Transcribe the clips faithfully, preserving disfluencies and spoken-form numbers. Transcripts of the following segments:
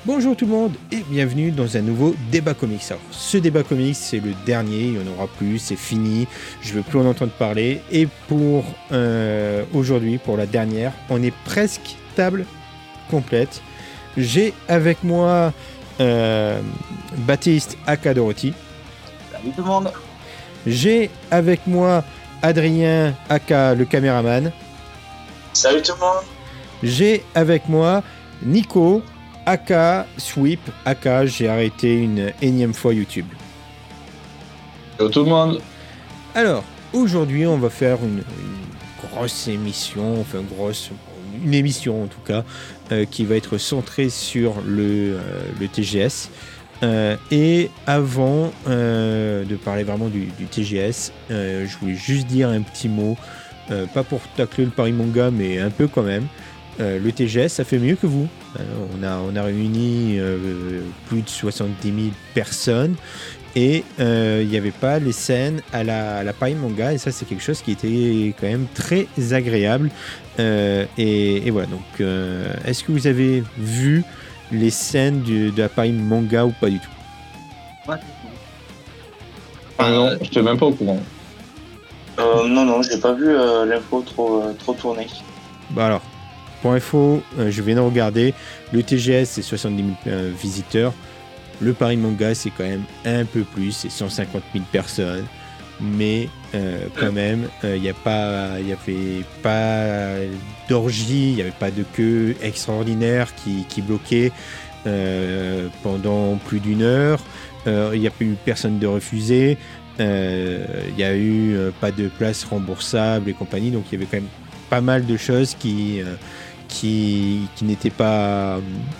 Bonjour tout le monde et bienvenue dans un nouveau débat comics. Alors, ce débat comics, c'est le dernier, il n'y en aura plus, c'est fini, je ne veux plus en entendre parler. Et pour euh, aujourd'hui, pour la dernière, on est presque table complète. J'ai avec moi euh, Baptiste aka Dorothy. Salut tout le monde. J'ai avec moi Adrien aka le caméraman. Salut tout le monde. J'ai avec moi Nico aka Sweep, aka j'ai arrêté une énième fois YouTube. Salut tout le monde. Alors, aujourd'hui, on va faire une, une grosse émission, enfin une grosse, une émission en tout cas, euh, qui va être centrée sur le, euh, le T G S. Euh, et avant euh, de parler vraiment du, du T G S, euh, je voulais juste dire un petit mot, euh, pas pour tacler le Paris Manga, mais un peu quand même. Euh, le T G S, ça fait mieux que vous. Euh, on, a, on a réuni euh, plus de soixante-dix mille personnes et il euh, n'y avait pas les scènes à la, à la Paris Manga, et ça, c'est quelque chose qui était quand même très agréable. Euh, et, et voilà, donc, euh, est-ce que vous avez vu les scènes du, de la Paris Manga ou pas du tout? Ouais. Ah non, je n'étais même pas au courant. Euh, non, non, j'ai pas vu euh, l'info trop, euh, trop tourner. Bah alors. Pour info, euh, je viens de regarder, le T G S c'est soixante-dix mille euh, visiteurs, le Paris Manga c'est quand même un peu plus, c'est cent cinquante mille personnes, mais euh, quand même, il euh, n'y a pas, il y avait pas d'orgie, il n'y avait pas de queue extraordinaire qui, qui bloquait euh, pendant plus d'une heure, il euh, n'y a pas eu personne de refusé, il euh, n'y a eu euh, pas de place remboursable et compagnie, donc il y avait quand même pas mal de choses qui... Euh, qui, qui n'était pas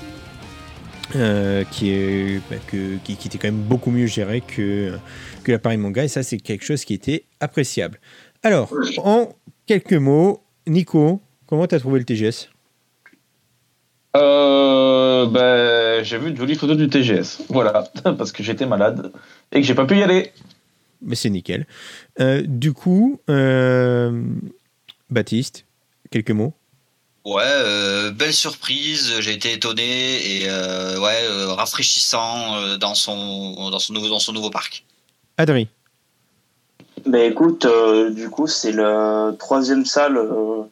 euh, qui, est, bah, que, qui, qui était quand même beaucoup mieux géré que, que la Paris Manga, et ça c'est quelque chose qui était appréciable. Alors, en quelques mots, Nico, comment t'as trouvé le T G S? euh, ben, J'ai vu de jolies photos du T G S, voilà, parce que j'étais malade et que j'ai pas pu y aller. Mais c'est nickel. Euh, du coup, euh, Baptiste, quelques mots? Ouais, euh, belle surprise, j'ai été étonné et euh, ouais, euh, rafraîchissant euh, dans son dans son nouveau dans son nouveau parc. Adrien. Ben écoute, euh, du coup c'est la troisième salle euh,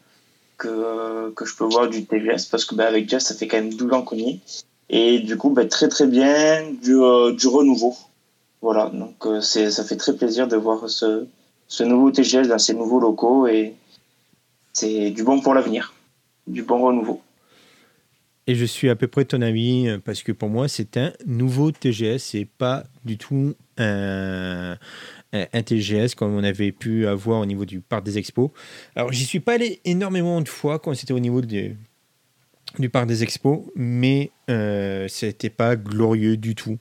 que que je peux voir du T G S, parce que ben avec Jeff ça fait quand même douze ans qu'on y est, et du coup ben très très bien, du euh, du renouveau. Voilà, donc euh, c'est ça fait très plaisir de voir ce ce nouveau T G S dans ces nouveaux locaux, et c'est du bon pour l'avenir. Du bon renouveau. Et je suis à peu près de ton avis, parce que pour moi, c'est un nouveau T G S, c'est pas du tout un, un T G S comme on avait pu avoir au niveau du parc des expos. Alors, j'y suis pas allé énormément de fois quand c'était au niveau de, du parc des expos, mais euh, c'était pas glorieux du tout.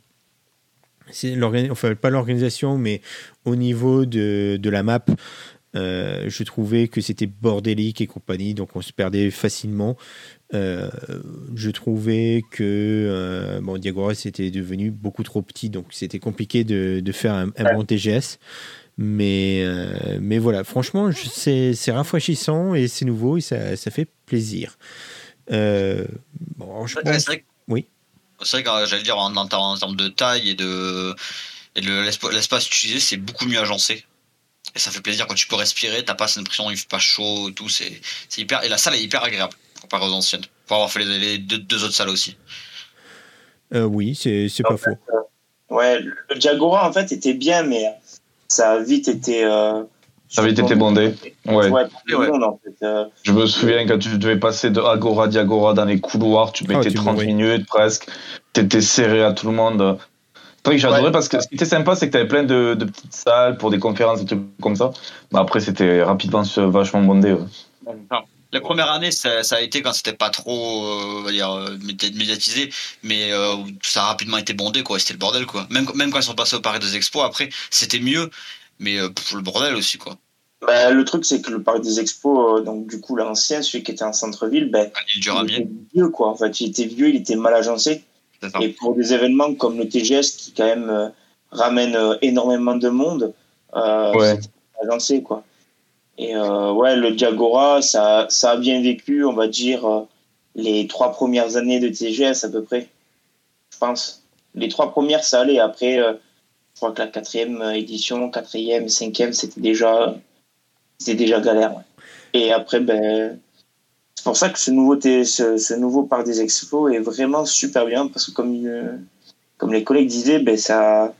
C'est enfin, pas l'organisation, mais au niveau de, de la map, Euh, je trouvais que c'était bordélique et compagnie, donc on se perdait facilement. Euh, je trouvais que euh, bon, Diagoras était devenu beaucoup trop petit, donc c'était compliqué de, de faire un, un bon T G S. Mais, euh, mais voilà, franchement, je, c'est, c'est rafraîchissant et c'est nouveau et ça, ça fait plaisir. Euh, bon, alors je Ouais, pense... c'est vrai que, oui. c'est vrai que j'allais dire en, en, en termes de taille et de et de l'espace, l'espace utilisé, c'est beaucoup mieux agencé. Et ça fait plaisir quand tu peux respirer, t'as pas cette impression il fait pas chaud et tout, c'est, c'est hyper, et la salle est hyper agréable comparé aux anciennes. Pour avoir fait les, les deux, deux autres salles aussi. Euh, oui, c'est, c'est pas faux. Euh, ouais, le Diagora en fait était bien, mais ça a vite été. Euh, ça a vite été bondé. Ouais. Ouais, ouais. monde, en fait. euh, Je me souviens quand tu devais passer de Agora Diagora dans les couloirs, tu mettais oh, tu trente minutes presque, t'étais serré à tout le monde. C'est vrai que j'adorais, ouais, parce que ce qui était sympa, c'est que tu avais plein de, de petites salles pour des conférences, des trucs comme ça. Mais après, c'était rapidement vachement bondé. Ouais. La première année, ça, ça a été quand c'était pas trop euh, on va dire, médiatisé, mais euh, ça a rapidement été bondé, quoi. C'était le bordel, quoi. Même, même quand ils sont passés au Parc des Expos, après, c'était mieux, mais euh, pour le bordel aussi, quoi. Bah, le truc, c'est que le Parc des Expos, euh, donc du coup, l'ancien, celui qui était en centre-ville, ben, il, il était vieux, quoi. En fait, il était vieux, il était mal agencé. Et pour des événements comme le T G S qui quand même euh, ramène euh, énormément de monde, euh, ouais. c'est agencé, quoi. Et euh, ouais, le Diagora, ça, ça a bien vécu, on va dire, euh, les trois premières années de T G S à peu près. pense. Les trois premières, ça allait. Après, euh, je crois que la quatrième édition, quatrième, cinquième, c'était déjà, c'était déjà galère. Ouais. Et après, ben, c'est pour ça que ce nouveau, ce, ce nouveau parc des expos est vraiment super bien parce que comme, euh, comme les collègues disaient, ben, ça,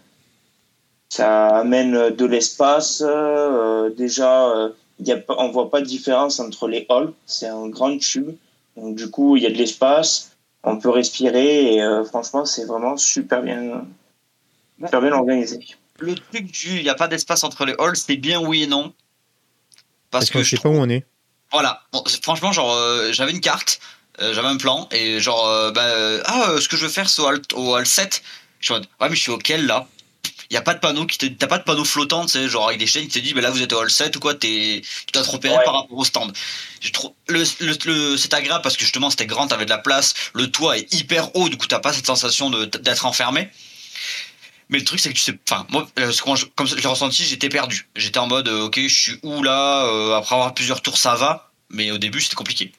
ça amène de l'espace. Euh, déjà, euh, y a pas, on voit pas de différence entre les halls. C'est un grand tube. Donc, du coup, il y a de l'espace. On peut respirer. Et euh, franchement, c'est vraiment super bien, super bien organisé. Le truc du il n'y a pas d'espace entre les halls, c'est bien oui et non. Parce, Parce que je sais trouve... pas où on est. Voilà. Bon, franchement, genre, euh, j'avais une carte, euh, j'avais un plan, et genre, euh, bah, euh, ah, euh, ce que je veux faire, c'est au hall, au hall sept. Je suis en mode, ouais, mais je suis auquel là? Il n'y a pas de panneau qui te, t'as pas de panneau flottant, tu sais, genre avec des chaînes qui te dit, bah là vous êtes au hall sept ou quoi, t'es, tu dois te repérer ouais. par rapport au stand. J'ai trop, le, le, le, c'est agréable parce que justement c'était grand, t'avais de la place, le toit est hyper haut, du coup t'as pas cette sensation de, d'être enfermé. Mais le truc c'est que tu sais, enfin moi, quand je, comme je l'ai ressenti, j'étais perdu. J'étais en mode, euh, ok, je suis où là, euh, après avoir plusieurs tours ça va, mais au début c'était compliqué.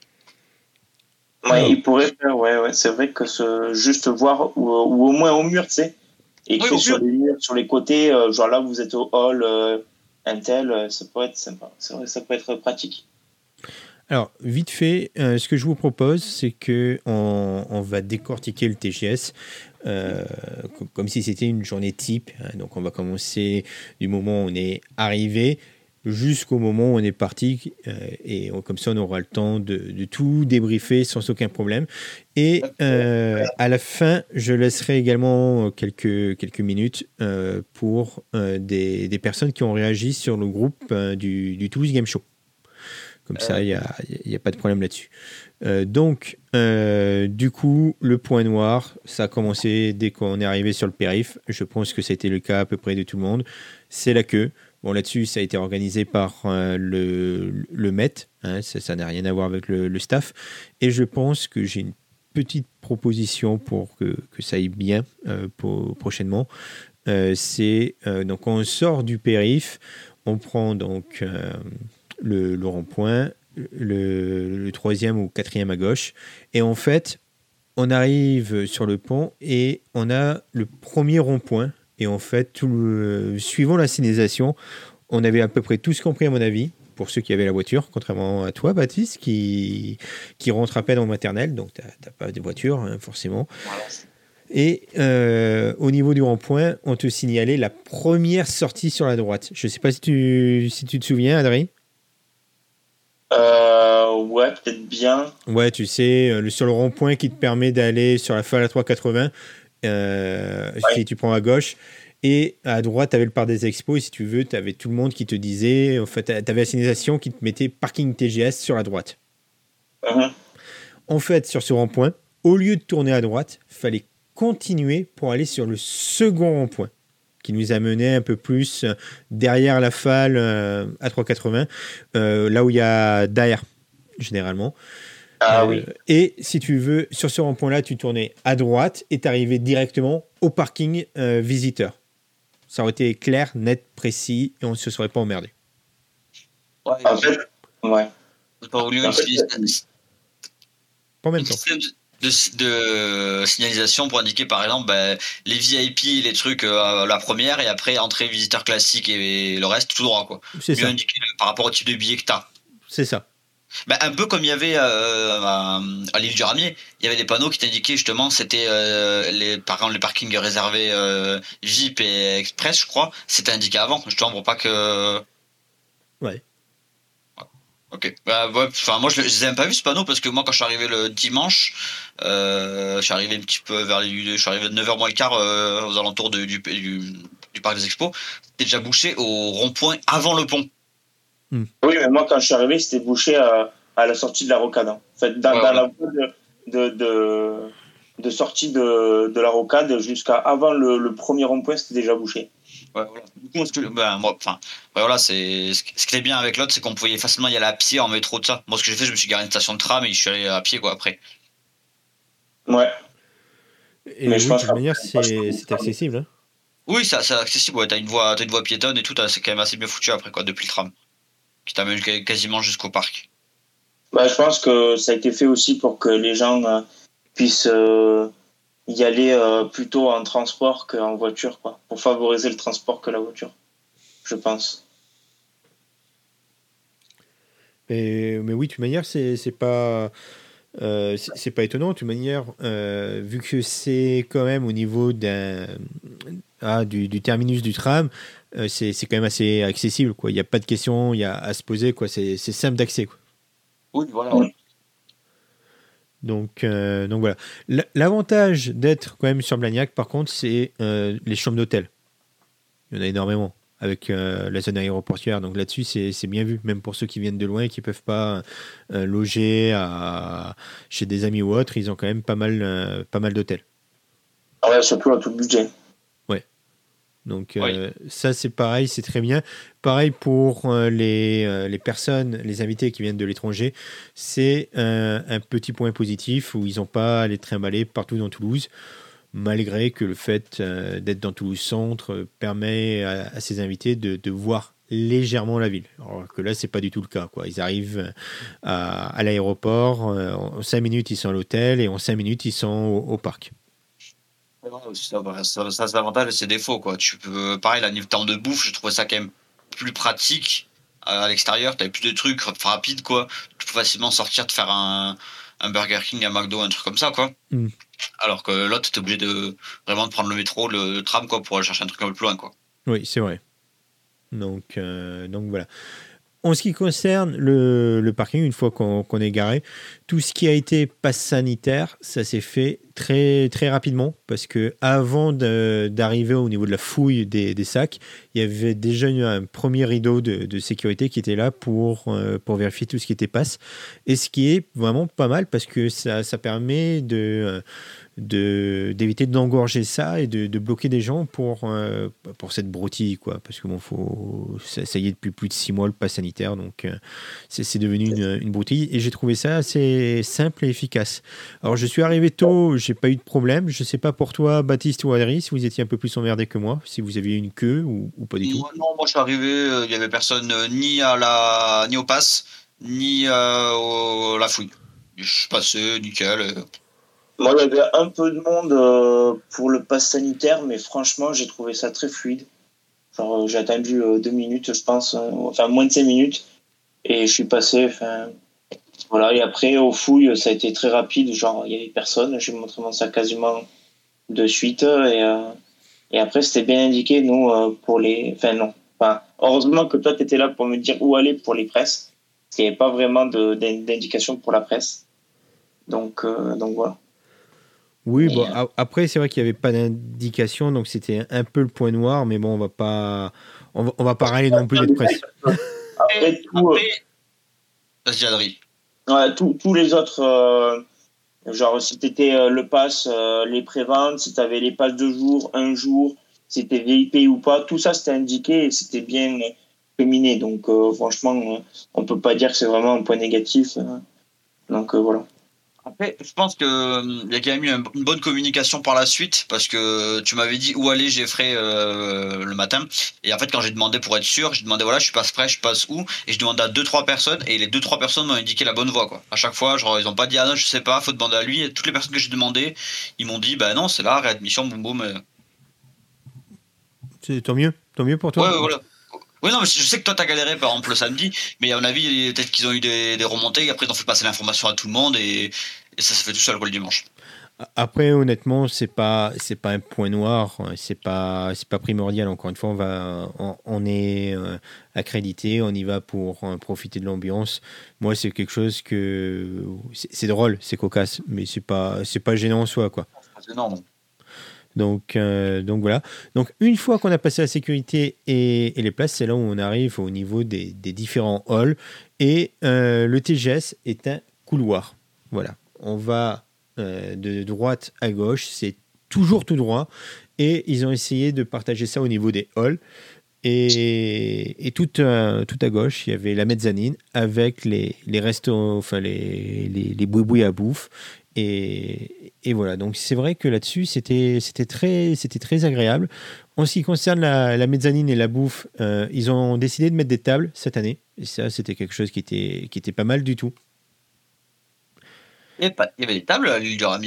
Ouais, il pourrait faire, ouais, ouais, c'est vrai que ce, juste voir, ou, ou au moins au mur, tu sais. Écrit oui, sur les murs, sur les côtés, euh, genre là vous êtes au hall euh, Intel, euh, ça peut être sympa, c'est vrai, ça peut être pratique. Alors vite fait, euh, ce que je vous propose, c'est que on, on va décortiquer le T G S euh, comme si c'était une journée type. Hein, donc on va commencer du moment où on est arrivé jusqu'au moment où on est parti euh, et on, comme ça on aura le temps de, de tout débriefer sans aucun problème et euh, à la fin je laisserai également quelques, quelques minutes euh, pour euh, des, des personnes qui ont réagi sur le groupe euh, du, du Toulouse Game Show comme ça il n'y a, y a pas de problème là-dessus euh, donc euh, du coup le point noir ça a commencé dès qu'on est arrivé sur le périph', je pense que c'était le cas à peu près de tout le monde, c'est la queue. Bon, là-dessus, ça a été organisé par euh, le, le M E T, hein, ça, ça n'a rien à voir avec le, le staff. Et je pense que j'ai une petite proposition pour que, que ça aille bien euh, pour, prochainement. Euh, c'est, euh, donc, on sort du périph', on prend donc euh, le, le rond-point, le, le troisième ou quatrième à gauche. Et en fait, on arrive sur le pont et on a le premier rond-point. Et en fait, tout le, suivant la signalisation, on avait à peu près tous compris, à mon avis, pour ceux qui avaient la voiture, contrairement à toi, Baptiste, qui, qui rentre à peine en maternelle, donc tu n'as pas de voiture, hein, forcément. Voilà. Et euh, au niveau du rond-point, on te signalait la première sortie sur la droite. Je ne sais pas si tu, si tu te souviens, Adrien. Euh, ouais, peut-être bien. Ouais, tu sais, le, sur le rond-point qui te permet d'aller sur la F A L A trois cent quatre-vingts, Euh, ouais. Si tu prends à gauche et à droite tu avais le parc des expos et si tu veux tu avais tout le monde qui te disait en fait tu avais la signalisation qui te mettait parking T G S sur la droite. Uh-huh. En fait sur ce rond-point au lieu de tourner à droite il fallait continuer pour aller sur le second rond-point qui nous a mené un peu plus derrière la F A L euh, à trois cent quatre-vingts euh, là où il y a derrière généralement. Ah, euh, oui. Et si tu veux, sur ce rond-point-là, tu tournais à droite et tu arrivais directement au parking euh, visiteur. Ça aurait été clair, net, précis et on ne se serait pas emmerdé. Ouais, en fait, ouais. Pas voulu utiliser pas en même temps. De, de signalisation pour indiquer par exemple bah, les V I P, les trucs euh, la première et après entrée visiteur classique et le reste tout droit quoi. C'est mieux ça. Indiquer par rapport au type de billet que tu as. C'est ça. Bah, un peu comme il y avait euh, à, à l'île du Ramier, il y avait des panneaux qui t'indiquaient justement c'était euh, les par exemple les parkings réservés euh, V I P et Express je crois, c'était indiqué avant justement pour pas que ouais. Ok. Bah, ouais, enfin moi je, je les ai même pas vu ce panneau parce que moi quand je suis arrivé le dimanche, euh, je suis arrivé un petit peu vers les, je suis arrivé à neuf heures moins le quart euh, aux alentours de, du, du du parc des expos, c'était déjà bouché au rond-point avant le pont. Hmm. Oui, mais moi, quand je suis arrivé, c'était bouché à, à la sortie de la rocade. En fait, dans, ouais, dans ouais. la voie de, de, de, de sortie de, de la rocade jusqu'à avant le, le premier rond-point, c'était déjà bouché. Ouais, voilà. Du coup, ce que, ben, moi, enfin, ouais, voilà, c'est, ce qui était bien avec l'autre, c'est qu'on pouvait facilement y aller à pied en métro, tout ça. Moi, ce que j'ai fait, je me suis garé à une station de tram et je suis allé à pied, quoi, après. Ouais. Et mais oui, je pense de toute manière, c'est, c'est accessible. Hein. Oui, c'est, c'est accessible. Ouais, t'as une voie, t'as une voie piétonne et tout, c'est quand même assez bien foutu après, quoi, depuis le tram. Qui t'amène quasiment jusqu'au parc. Bah, je pense que ça a été fait aussi pour que les gens euh, puissent, euh, y aller euh, plutôt en transport qu'en voiture, quoi, pour favoriser le transport que la voiture, je pense. Mais, mais oui, de toute manière, c'est, c'est pas. Euh, c'est, c'est pas étonnant, de toute manière, euh, vu que c'est quand même au niveau d'un, ah, du, du terminus du tram, euh, c'est, c'est quand même assez accessible, quoi. Il n'y a pas de question, il y a à se poser, quoi. C'est, c'est simple d'accès, quoi. Oui, voilà. Ouais. Donc, euh, donc voilà. L- l'avantage d'être quand même sur Blagnac, par contre, c'est euh, les chambres d'hôtel. Il y en a énormément avec euh, la zone aéroportuaire. Donc là-dessus, c'est, c'est bien vu, même pour ceux qui viennent de loin et qui ne peuvent pas euh, loger à, chez des amis ou autres, ils ont quand même pas mal, euh, pas mal d'hôtels. Ah ouais, surtout à tout budget. Ouais. Donc oui. euh, ça, c'est pareil, c'est très bien. Pareil pour euh, les, euh, les personnes, les invités qui viennent de l'étranger, c'est euh, un petit point positif où ils n'ont pas à les trimballer partout dans Toulouse. Malgré que le fait euh, d'être dans Toulouse Centre euh, permet à, à ces invités de, de voir légèrement la ville. Alors que là, c'est pas du tout le cas, quoi. Ils arrivent à, à l'aéroport, euh, en cinq minutes, ils sont à l'hôtel et en cinq minutes, ils sont au, au parc. Ça, ça, ça c'est l'avantage et ses défauts, quoi. Tu peux, pareil, la niveau temps de bouffe, je trouvais ça quand même plus pratique. À l'extérieur, tu avais plus de trucs rapides, quoi. Tu peux facilement sortir, de faire un, un Burger King, un McDo, un truc comme ça, quoi. Mm. Alors que l'autre, t'es obligé de vraiment de prendre le métro, le, le tram, quoi, pour aller chercher un truc un peu plus loin, quoi. Oui, c'est vrai. Donc, euh, donc voilà. En ce qui concerne le, le parking, une fois qu'on, qu'on est garé, tout ce qui a été passe sanitaire, ça s'est fait très, très rapidement parce que avant de, d'arriver au niveau de la fouille des, des sacs, il y avait déjà eu un premier rideau de, de sécurité qui était là pour, euh, pour vérifier tout ce qui était passe. Et ce qui est vraiment pas mal parce que ça, ça permet de... De, d'éviter d'engorger ça et de, de bloquer des gens pour, euh, pour cette broutille, quoi. Parce que bon, faut, ça, ça y est depuis plus de six mois le pass sanitaire, donc euh, c'est, c'est devenu une, une broutille et j'ai trouvé ça assez simple et efficace. Alors je suis arrivé tôt, j'ai pas eu de problème. Je sais pas pour toi, Baptiste ou Adrien, si vous étiez un peu plus emmerdé que moi, si vous aviez une queue ou, ou pas du moi, tout. Non, moi je suis arrivé, il euh, y avait personne euh, ni à la ni au pass ni euh, au, la fouille. Je suis passé nickel. Euh. Moi, il y avait un peu de monde euh, pour le pass sanitaire, mais franchement, j'ai trouvé ça très fluide. Genre, euh, j'ai attendu euh, deux minutes, je pense, euh, enfin moins de cinq minutes, et je suis passé. Enfin, voilà. Et après, aux fouilles, ça a été très rapide. Genre, il y avait personne. J'ai montré mon sac quasiment de suite, et euh, et après, c'était bien indiqué, nous, euh, pour les. Enfin, non. Enfin, heureusement que toi, tu étais là pour me dire où aller pour les presses, parce qu'il n'y avait pas vraiment de, d'indication pour la presse. Donc, euh, donc voilà. Oui, bon, euh... après, c'est vrai qu'il n'y avait pas d'indication, donc c'était un peu le point noir, mais bon, on va pas, on va, on va pas râler non plus d'être presse. Après, tout, après... Vas-y, Adrien. Ouais, tous les autres, euh, genre si tu étais euh, le pass, euh, les préventes, si tu avais les passes de jour, un jour, si tu étais V I P ou pas, tout ça c'était indiqué et c'était bien combiné. Donc euh, franchement, on peut pas dire que c'est vraiment un point négatif. Hein. Donc euh, voilà. Après, je pense qu'il y a quand même eu une bonne communication par la suite parce que tu m'avais dit où aller Geoffrey euh, le matin et en fait quand j'ai demandé pour être sûr, j'ai demandé voilà je passe près, je passe où et je demandais à deux trois personnes et les deux trois personnes m'ont indiqué la bonne voie quoi. À chaque fois, genre ils ont pas dit ah non je sais pas, faut demander à lui et toutes les personnes que j'ai demandé, ils m'ont dit bah non c'est là réadmission boum boum. Euh... C'est tant mieux, tant mieux pour toi. Ouais, ouais voilà. Oui, non, mais je sais que toi, t'as galéré, par exemple, le samedi, mais à mon avis, peut-être qu'ils ont eu des, des remontées, et après, ils ont fait passer l'information à tout le monde, et, et ça se fait tout seul, quoi, le dimanche. Après, honnêtement, c'est pas, c'est pas un point noir, c'est pas, c'est pas primordial. Encore une fois, on va, on, on est euh, accrédité, on y va pour euh, profiter de l'ambiance. Moi, c'est quelque chose que, c'est, c'est drôle, c'est cocasse, mais c'est pas, c'est pas gênant en soi, quoi. C'est énorme. Donc, euh, donc voilà. Donc une fois qu'on a passé la sécurité et, et les places, c'est là où on arrive au niveau des, des différents halls. Et euh, le T G S est un couloir. Voilà. On va euh, de droite à gauche. C'est toujours tout droit. Et ils ont essayé de partager ça au niveau des halls. Et, et tout, euh, tout à gauche, il y avait la mezzanine avec les, les restos, enfin les, les, les boui-boui à bouffe. Et, et voilà, donc c'est vrai que là-dessus, c'était, c'était, très, c'était très agréable. En ce qui concerne la, la mezzanine et la bouffe, euh, ils ont décidé de mettre des tables cette année. Et ça, c'était quelque chose qui était, qui était pas mal du tout. Il y avait, pas, il y avait des tables à l'île du Ramier.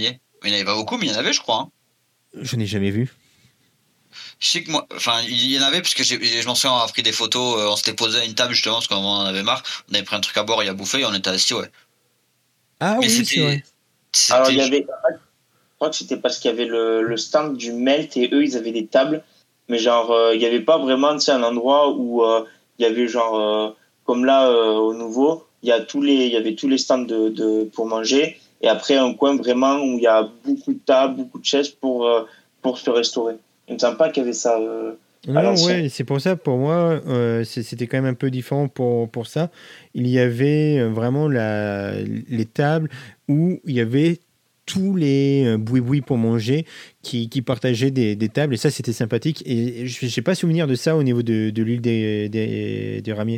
Il n'y en avait pas beaucoup, mais il y en avait, je crois. Hein. Je n'ai jamais vu. Je sais que moi, enfin, il y en avait, parce que j'ai, je m'en souviens, on a pris des photos, euh, on s'était posé à une table justement, parce qu'on en avait marre, on avait pris un truc à boire et à bouffer, et on était assis, ouais. Ah mais oui, c'était, c'est vrai. C'était... Alors, il y avait, je crois que c'était parce qu'il y avait le, le stand du Melt et eux, ils avaient des tables, mais genre, euh, il n'y avait pas vraiment, tu sais, un endroit où euh, il y avait genre, euh, comme là, euh, au Nouveau, il y a tous les, il y avait tous les stands de, de, pour manger, et après, un coin vraiment où il y a beaucoup de tables, beaucoup de chaises pour, euh, pour se restaurer. Il ne me semble pas qu'il y avait ça. Euh, Non, ouais, c'est pour ça, pour moi, euh, c'était quand même un peu différent pour, pour ça. Il y avait vraiment la, les tables où il y avait tous les boui-boui pour manger qui, qui partageaient des, des tables, et ça, c'était sympathique. Et je n'ai pas souvenir de ça au niveau de, de l'île des, des, des Ramiers.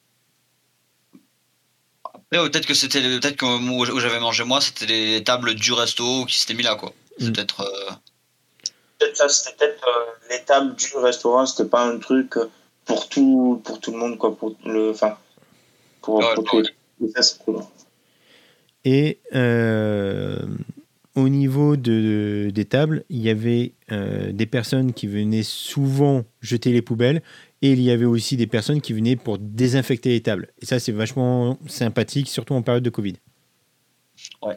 Après, peut-être que c'était peut-être que où j'avais mangé moi, c'était les tables du resto qui s'étaient mis là, quoi. C'est mm. peut-être... Euh... Peut-être ça, c'était peut-être euh, les tables du restaurant, c'était pas un truc pour tout, pour tout le monde, quoi, pour le, enfin, pour, ouais, pour tous les ça, c'est cool. Et euh, au niveau de, de, des tables, il y avait euh, des personnes qui venaient souvent jeter les poubelles, et il y avait aussi des personnes qui venaient pour désinfecter les tables. Et ça, c'est vachement sympathique, surtout en période de Covid. Ouais.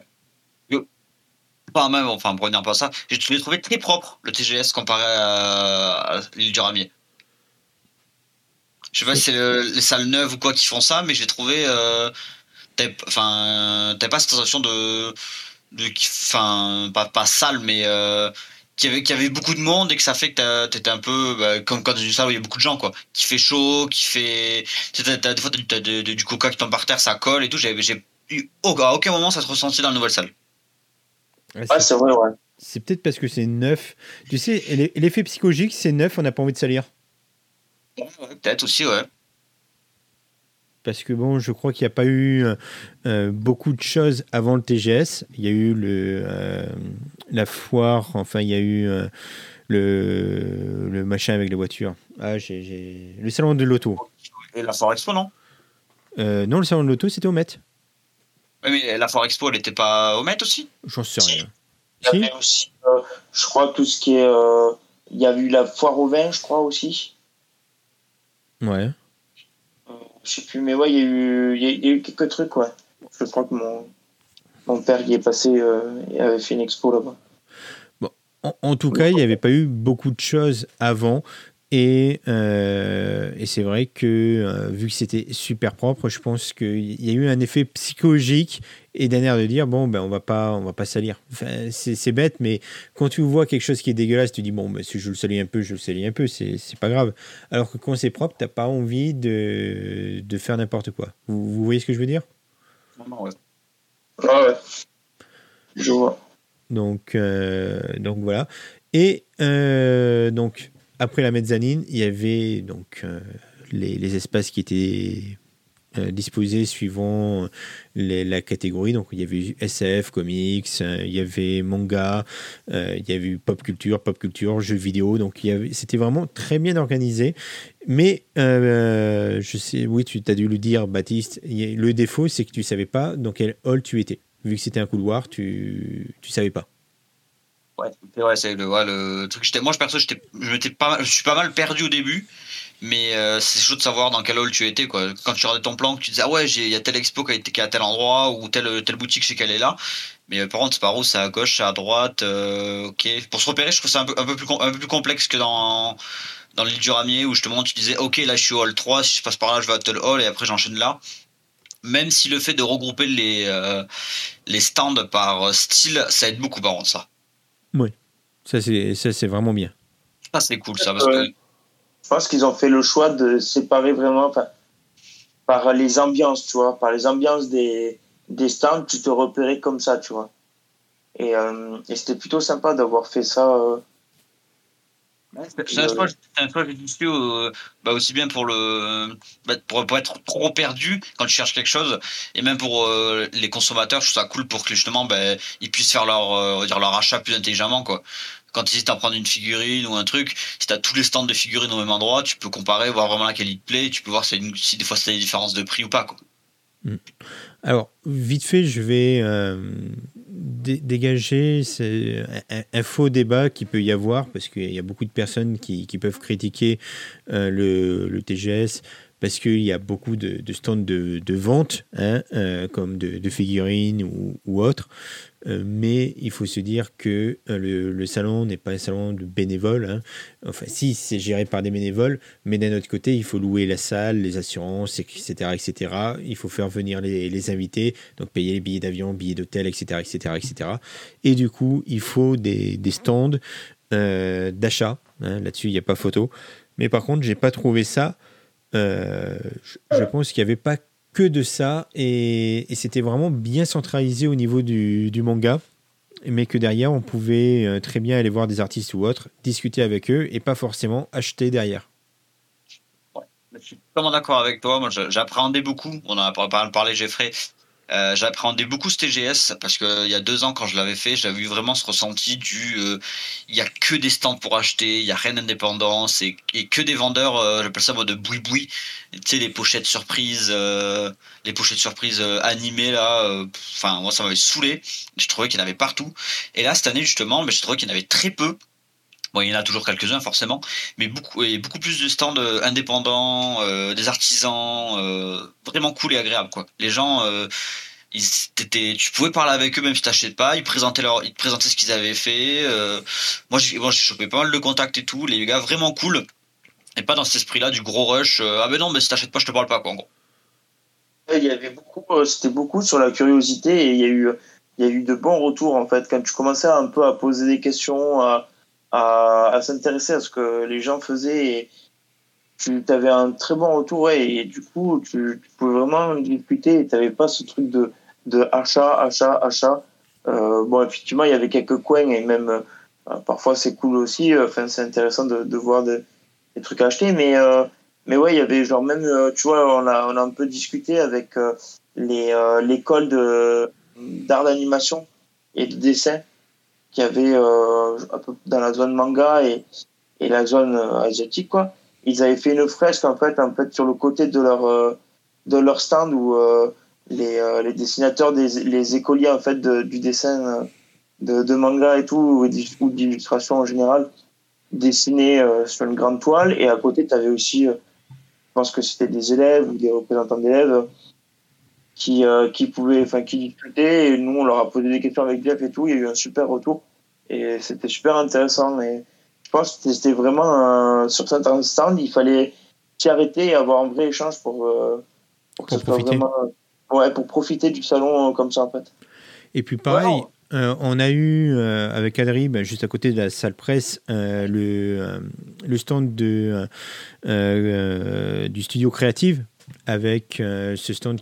Pas même, enfin, pour revenir pas à ça, j'ai trouvé, trouvé très propre le T G S comparé à, à l'île du Ramier. Je sais pas si c'est le, les salles neuves ou quoi qui font ça, mais j'ai trouvé. Euh, enfin, t'avais pas cette sensation de. Enfin, pas, pas sale, mais. Euh, qu'il y, avait, qu'il y avait beaucoup de monde et que ça fait que t'étais un peu. Bah, comme quand dans une salle où il y a beaucoup de gens, quoi. Qui fait chaud, qui fait. T'as, t'as, des fois, t'as, t'as du coca qui tombe par terre, ça colle et tout. J'ai, j'ai eu. Oh, à aucun moment ça se ressentit dans la nouvelle salle. Ouais, c'est, c'est vrai, ouais. C'est peut-être parce que c'est neuf. Tu sais, l'effet psychologique, c'est neuf, on n'a pas envie de salir. Ouais, ouais, peut-être aussi, ouais. Parce que bon, je crois qu'il n'y a pas eu euh, beaucoup de choses avant le T G S. Il y a eu le, euh, la foire, enfin, il y a eu euh, le, le machin avec les voitures. Ah, j'ai, j'ai... Le salon de l'auto. Et la foire expo, non euh, Non, le salon de l'auto, c'était au Met. Mais la foire expo, elle n'était pas au Met aussi? J'en sais rien. Il y avait si aussi, euh, je crois, tout ce qui est... Euh, il y a eu la foire au vin, je crois, aussi. Ouais. Euh, je sais plus, mais ouais, il y a eu, il y a, il y a eu quelques trucs, ouais. Je crois que mon, mon père y est passé euh, et avait fait une expo là-bas. Bon, en, en tout cas, il n'y avait pas eu beaucoup de choses avant. Et, euh, et c'est vrai que, euh, vu que c'était super propre, je pense qu'il y a eu un effet psychologique et d'un air de dire, bon, ben, on va pas, on va pas salir. Enfin, c'est, c'est bête, mais quand tu vois quelque chose qui est dégueulasse, tu dis, bon, ben, si je le salis un peu, je le salis un peu, c'est, c'est pas grave. Alors que quand c'est propre, t'as pas envie de, de faire n'importe quoi. Vous, vous voyez ce que je veux dire? Non, ouais. Ah ouais. Je vois. Donc, euh, donc voilà. Et euh, donc... Après la mezzanine, il y avait donc euh, les, les espaces qui étaient euh, disposés suivant les, la catégorie. Donc il y avait S F, comics, euh, il y avait manga, euh, il y avait pop culture, pop culture, jeux vidéo. Donc il y avait, c'était vraiment très bien organisé. Mais euh, je sais, oui, tu as dû le dire, Baptiste. Le défaut, c'est que tu savais pas dans quel hall tu étais. Vu que c'était un couloir, tu tu savais pas. Ouais, ouais, c'est le, ouais, le truc. J'étais, moi, je perso, j'étais, je m'étais pas, je suis pas mal perdu au début, mais euh, c'est chaud de savoir dans quel hall tu étais, quoi. Quand tu regardais ton plan, tu disais ah ouais, il y a telle expo qui a été qui est à tel endroit ou telle telle boutique, je sais qu'elle est là. Mais euh, par contre, c'est pas où, c'est à gauche, c'est à droite. Euh, ok. Pour se repérer, je trouve ça un peu un peu plus un peu plus complexe que dans dans l'île du Ramier où justement tu disais ok, là je suis au hall trois, si je passe par là, je vais à tel hall et après j'enchaîne là. Même si le fait de regrouper les euh, les stands par style, ça aide beaucoup par contre ça. Oui, ça c'est, ça c'est vraiment bien. Ça c'est cool ça parce euh, que je pense qu'ils ont fait le choix de séparer vraiment par, par les ambiances, tu vois, par les ambiances des, des stands, tu te repérais comme ça, tu vois. Et, euh, et c'était plutôt sympa d'avoir fait ça. Euh, ouais, c'est un choix, c'est un choix judicieux euh, bah aussi bien pour le bah, pour, pour être trop perdu quand tu cherches quelque chose et même pour euh, les consommateurs, je trouve ça cool pour que justement bah, ils puissent faire leur euh, on va dire leur achat plus intelligemment quoi. Quand tu hésites à prendre une figurine ou un truc, si tu as tous les stands de figurines au même endroit, tu peux comparer, voir vraiment laquelle il te plaît, tu peux voir si, une, si des fois c'est des différences de prix ou pas quoi. Alors, vite fait, je vais, euh, dé- dégager c'est un, un faux débat qui peut y avoir, parce qu'il y a beaucoup de personnes qui, qui peuvent critiquer euh, le, le T G S, parce qu'il y a beaucoup de, de stands de, de vente, hein, euh, comme de, de figurines ou, ou autres. Euh, mais il faut se dire que euh, le, le salon n'est pas un salon de bénévoles. Hein. Enfin, si, c'est géré par des bénévoles, mais d'un autre côté, il faut louer la salle, les assurances, et cetera, et cetera. Il faut faire venir les, les invités, donc payer les billets d'avion, billets d'hôtel, et cetera, et cetera, et cetera. Et du coup, il faut des, des stands euh, d'achat. Hein. Là-dessus, il n'y a pas photo. Mais par contre, j'ai pas trouvé ça. Euh, je, je pense qu'il n'y avait pas que de ça, et, et c'était vraiment bien centralisé au niveau du, du manga, mais que derrière on pouvait euh, très bien aller voir des artistes ou autres, discuter avec eux et pas forcément acheter derrière. Ouais, je suis totalement d'accord avec toi. Moi, j'appréhendais beaucoup. On en a pas parlé, Jeffrey. Euh, j'appréhendais beaucoup ce T G S parce qu'il y a deux ans quand je l'avais fait, j'avais eu vraiment ce ressenti du il euh, y a que des stands pour acheter, il y a rien d'indépendant, c'est et que des vendeurs, euh, j'appelle ça moi de boui boui, tu sais les pochettes surprises, euh, les pochettes surprises euh, animées là, enfin euh, moi ça m'avait saoulé, je trouvais qu'il y en avait partout. Et là cette année justement, ben, je trouvais qu'il y en avait très peu. Bon, il y en a toujours quelques-uns forcément, mais beaucoup et beaucoup plus de stands euh, indépendants, euh, des artisans, euh, vraiment cool et agréable quoi. Les gens, euh, ils, tu pouvais parler avec eux même si t'achètes pas, ils présentaient leur, ils te présentaient ce qu'ils avaient fait. Euh, moi, j'ai, moi, j'ai chopé pas mal de contacts et tout. Les gars vraiment cool et pas dans cet esprit-là du gros rush. Euh, ah ben non, mais si t'achètes pas, je te parle pas quoi en gros. Il y avait beaucoup, euh, c'était beaucoup sur la curiosité et il y a eu, il y a eu de bons retours en fait quand tu commençais un peu à poser des questions. À À, à s'intéresser à ce que les gens faisaient et tu avais un très bon retour ouais, et du coup tu, tu pouvais vraiment discuter et tu n'avais pas ce truc de, de achat, achat, achat. Euh, bon effectivement il y avait quelques coins et même euh, parfois c'est cool aussi, enfin c'est intéressant de, de voir des, des trucs à acheter mais, euh, mais ouais il y avait genre même, euh, tu vois on a, on a un peu discuté avec euh, les, euh, l'école de, d'art d'animation et de dessin qu'il y avait euh, un peu dans la zone manga et, et la zone euh, asiatique quoi. Ils avaient fait une fresque en fait, en fait sur le côté de leur euh, de leur stand où euh, les, euh, les dessinateurs, des, les écoliers en fait de, du dessin euh, de, de manga et tout ou d'illustration en général dessinaient euh, sur une grande toile et à côté tu avais aussi, euh, je pense que c'était des élèves ou des représentants d'élèves qui euh, qui pouvaient enfin qui discutaient et nous on leur a posé des questions avec Jeff et tout, il y a eu un super retour et c'était super intéressant mais je pense que c'était vraiment un, sur certains stands il fallait s'y arrêter et avoir un vrai échange pour euh, pour, pour profiter vraiment, ouais pour profiter du salon comme ça en fait. Et puis pareil ouais, euh, on a eu euh, avec Adri ben, juste à côté de la salle presse euh, le, euh, le stand de, euh, euh, du studio Créative avec euh, ce stand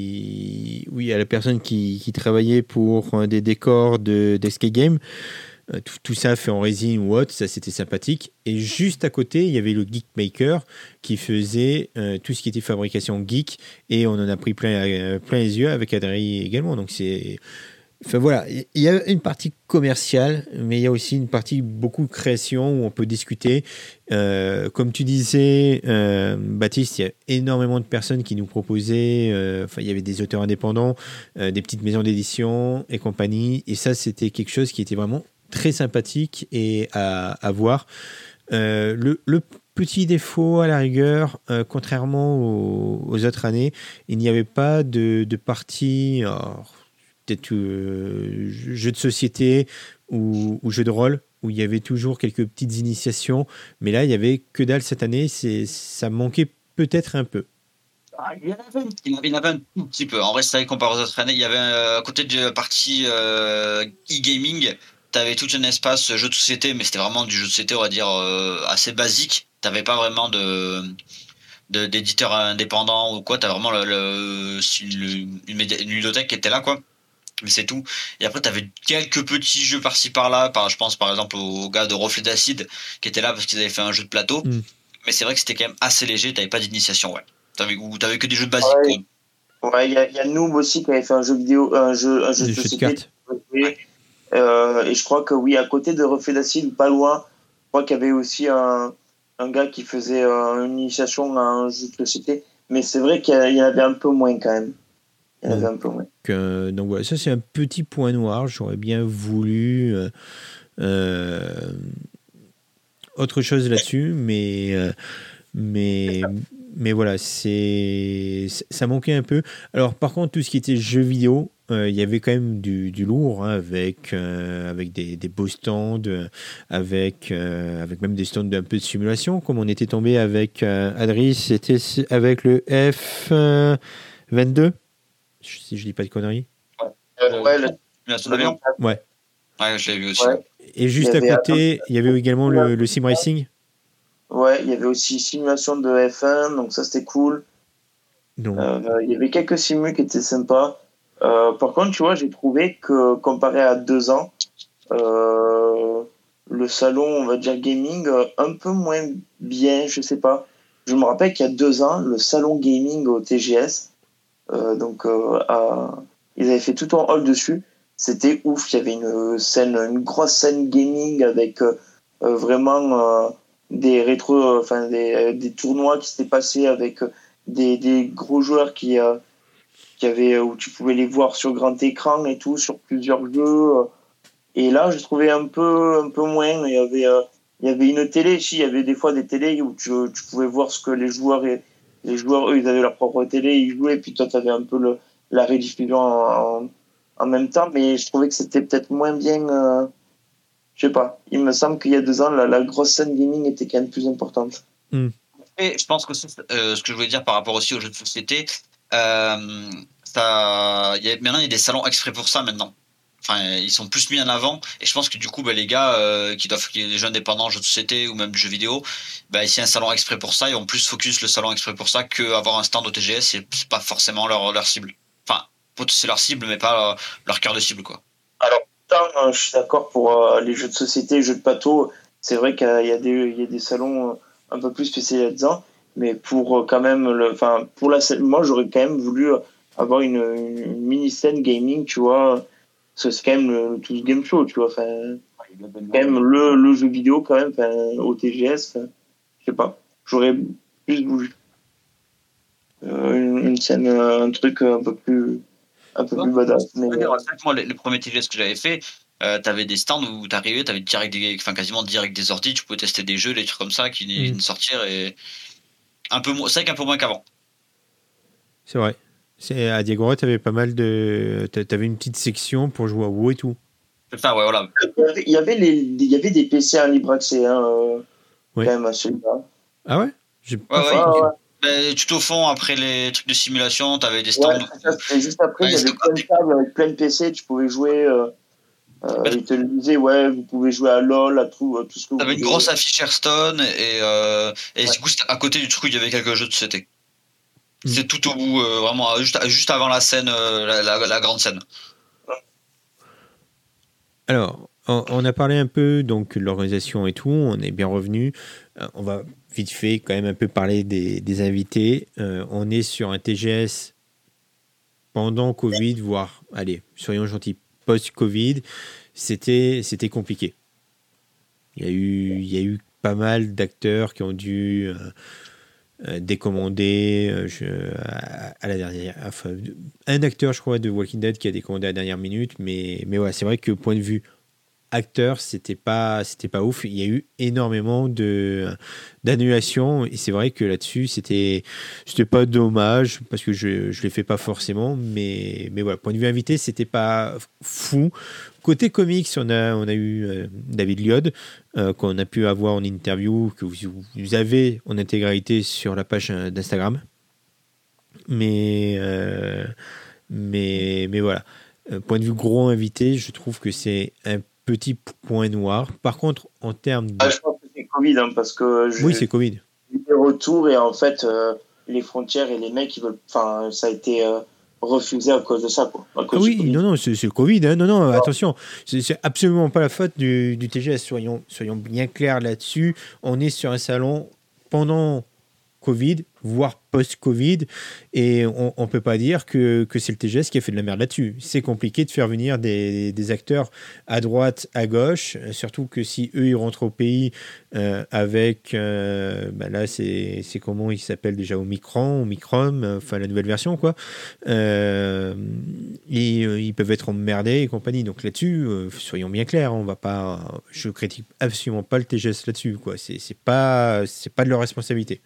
qui, oui, à la personne qui, qui travaillait pour euh, des décors de, d'Escape Game. Euh, tout, tout ça fait en résine ou autre, ça c'était sympathique. Et juste à côté, il y avait le Geek Maker qui faisait euh, tout ce qui était fabrication geek et on en a pris plein, euh, plein les yeux avec Adri également. Donc c'est... Enfin voilà, il y a une partie commerciale, mais il y a aussi une partie beaucoup de création où on peut discuter. Euh, comme tu disais, euh, Baptiste, il y a énormément de personnes qui nous proposaient, euh, enfin il y avait des auteurs indépendants, euh, des petites maisons d'édition et compagnie, et ça c'était quelque chose qui était vraiment très sympathique et à, à voir. Euh, le, le petit défaut à la rigueur, euh, contrairement aux, aux autres années, il n'y avait pas de, de partie... Alors, peut-être euh, jeux de société ou, ou jeux de rôle, où il y avait toujours quelques petites initiations. Mais là, il n'y avait que dalle cette année. C'est, ça manquait peut-être un peu. Ah, il, y en avait, il y en avait un tout petit peu. En vrai, c'est vrai, comparé aux autres années, il y avait euh, à côté de la partie euh, e-gaming, tu avais tout un espace jeu de société, mais c'était vraiment du jeu de société, on va dire, euh, assez basique. Tu n'avais pas vraiment de... De, d'éditeurs indépendants ou quoi, tu as vraiment le, le, le, une, une ludothèque qui était là, quoi. Mais c'est tout. Et après, tu avais quelques petits jeux par-ci par-là. Par, je pense par exemple aux gars de Reflet d'Acide qui étaient là parce qu'ils avaient fait un jeu de plateau. Mm. Mais c'est vrai que c'était quand même assez léger. Tu n'avais pas d'initiation. Ouais. T'avais, ou tu n'avais que des jeux basiques. Ouais, il ouais, y, a, y a Noob aussi qui avait fait un jeu vidéo, un jeu, un jeu de société. Jeux de cartes. Ouais. Euh, et je crois que oui, à côté de Reflet d'Acide, pas loin, je crois qu'il y avait aussi un, un gars qui faisait euh, une initiation à un jeu de société. Mais c'est vrai qu'il y, a, il y en avait un peu moins quand même. Il y en avait un peu moins. Euh, donc voilà, ça c'est un petit point noir. J'aurais bien voulu euh, euh, autre chose là-dessus, mais euh, mais mais voilà, c'est ça manquait un peu. Alors par contre, tout ce qui était jeux vidéo, euh, il y avait quand même du, du lourd, hein, avec euh, avec des, des beaux stands, avec euh, avec même des stands d'un peu de simulation, comme on était tombé avec euh, Adris, c'était avec le F vingt-deux, si je dis pas de conneries. Euh, ouais, le... l'avion. Ouais. Ouais, je l'ai vu aussi. Ouais. Et juste à côté, il y avait également le, le Sim Racing. Ouais, il y avait aussi simulation de F un, donc ça c'était cool. Non. Euh, il y avait quelques simus qui étaient sympas. Euh, par contre, tu vois, j'ai trouvé que comparé à deux ans, euh, le salon, on va dire gaming, un peu moins bien, je sais pas. Je me rappelle qu'il y a deux ans, le salon gaming au T G S, euh, donc euh, à... ils avaient fait tout un hall dessus. C'était ouf. Il y avait une scène, une grosse scène gaming avec euh, vraiment euh, des rétro, enfin des, des tournois qui s'étaient passés avec des, des gros joueurs qui euh, qui avaient, où tu pouvais les voir sur grand écran et tout, sur plusieurs jeux. Et là, je trouvais un peu un peu moins. Il y avait euh, il y avait une télé. Si, il y avait des fois des télés où tu, tu pouvais voir ce que les joueurs et les joueurs eux ils avaient leur propre télé, ils jouaient, et puis toi tu avais un peu le la rediffusion en, en en même temps, mais je trouvais que c'était peut-être moins bien. Euh, je sais pas. Il me semble qu'il y a deux ans, la, la grosse scène gaming était quand même plus importante. Mm. Et je pense que c'est, euh, ce que je voulais dire par rapport aussi aux jeux de société, euh, ça, y a, maintenant il y a des salons exprès pour ça maintenant. Enfin, ils sont plus mis en avant, et je pense que du coup, bah, les gars euh, qui doivent, les jeux indépendants, jeux de société ou même de jeux vidéo, bah, ici un salon exprès pour ça, ils vont plus focus le salon exprès pour ça qu'avoir un stand au T G S, c'est, c'est pas forcément leur, leur cible. Enfin, c'est leur cible, mais pas euh, leur cœur de cible, quoi. Alors, tant, euh, je suis d'accord pour euh, les jeux de société, les jeux de plateau. C'est vrai qu'il y a des, il y a des salons euh, un peu plus spécialisés là-dedans, mais pour euh, quand même, le, enfin, pour la scène, moi, j'aurais quand même voulu avoir une, une, une mini scène gaming, tu vois, parce que c'est quand même le, le tout game show, tu vois, enfin, quand même le, le jeu vidéo quand même, enfin, au T G S, je sais pas, j'aurais plus voulu euh, une, une scène, un truc un peu plus. Un peu plus badass. Mais... Moi, le, le premier T G S que j'avais fait, euh, t'avais des stands où t'arrivais, t'avais direct des, enfin quasiment direct des sorties, tu pouvais tester des jeux, des trucs comme ça qui viennent mmh. sortir, et un peu moins, c'est vrai qu'un peu moins qu'avant. C'est vrai. C'est, à Diagora, t'avais pas mal de, t'avais une petite section pour jouer à WoW et tout. C'est ça, ouais, voilà. Il y avait les, il y avait des P C en libre accès, hein, euh, ouais. quand même à celui-là. Ah ouais. J'ai ouais, ouais. ouais, ouais. Ben, tout au fond, après les trucs de simulation, tu avais des stands. Ouais, ça, et juste après, il ouais, y avait plein de tables avec plein de P C, tu pouvais jouer. Euh, euh, ben, ils te le disaient, ouais, vous pouvez jouer à LoL, à tout, à tout ce que vous voulez. T'avais une grosse affiche Hearthstone, et, euh, et ouais. du coup, à côté du truc, il y avait quelques jeux de société. Mm. C'est tout au bout, euh, vraiment, juste, juste avant la scène, euh, la, la, la grande scène. Alors, on, on a parlé un peu donc, de l'organisation et tout, on est bien revenu. Euh, on va vite fait quand même un peu parler des, des invités. Euh, on est sur un T G S pendant Covid, voire, allez, soyons gentils, post-Covid. C'était, c'était compliqué. Il y a eu, il y a eu pas mal d'acteurs qui ont dû euh, euh, décommander euh, je, à, à la dernière. Enfin, un acteur, je crois, de Walking Dead qui a décommandé à la dernière minute, mais, mais ouais, c'est vrai que point de vue acteur, c'était pas, c'était pas ouf. Il y a eu énormément de, d'annulations, et c'est vrai que là-dessus, c'était, c'était pas dommage, parce que je, je les fais pas forcément, mais, mais voilà, point de vue invité, c'était pas fou. Côté comics, on a, on a eu euh, David Liod, euh, qu'on a pu avoir en interview, que vous, vous avez en intégralité sur la page d'Instagram. Mais, euh, mais, mais voilà. Euh, point de vue gros invité, je trouve que c'est un petit point noir. Par contre, en termes de... Ah, je pense que c'est Covid, hein, parce que... Je... Oui, c'est Covid. Les retours, et en fait, euh, les frontières et les mecs, ils veulent... Enfin, ça a été... Euh... refusé à cause de ça, quoi. À cause ah oui, non, non, c'est, c'est le Covid, hein. non, non, ouais. Attention, c'est, c'est absolument pas la faute du, du T G S, soyons, soyons bien clairs là-dessus. On est sur un salon pendant Covid, voire post-Covid, et on ne peut pas dire que, que c'est le T G S qui a fait de la merde là-dessus. C'est compliqué de faire venir des, des acteurs à droite, à gauche, surtout que si eux, ils rentrent au pays euh, avec, euh, bah là, c'est, c'est comment il s'appelle déjà, Omicron, Omicron, enfin la nouvelle version, quoi. Euh, et, ils peuvent être emmerdés et compagnie. Donc là-dessus, euh, soyons bien clairs, on va pas, je critique absolument pas le T G S là-dessus, quoi. C'est, c'est pas, c'est pas de leur responsabilité.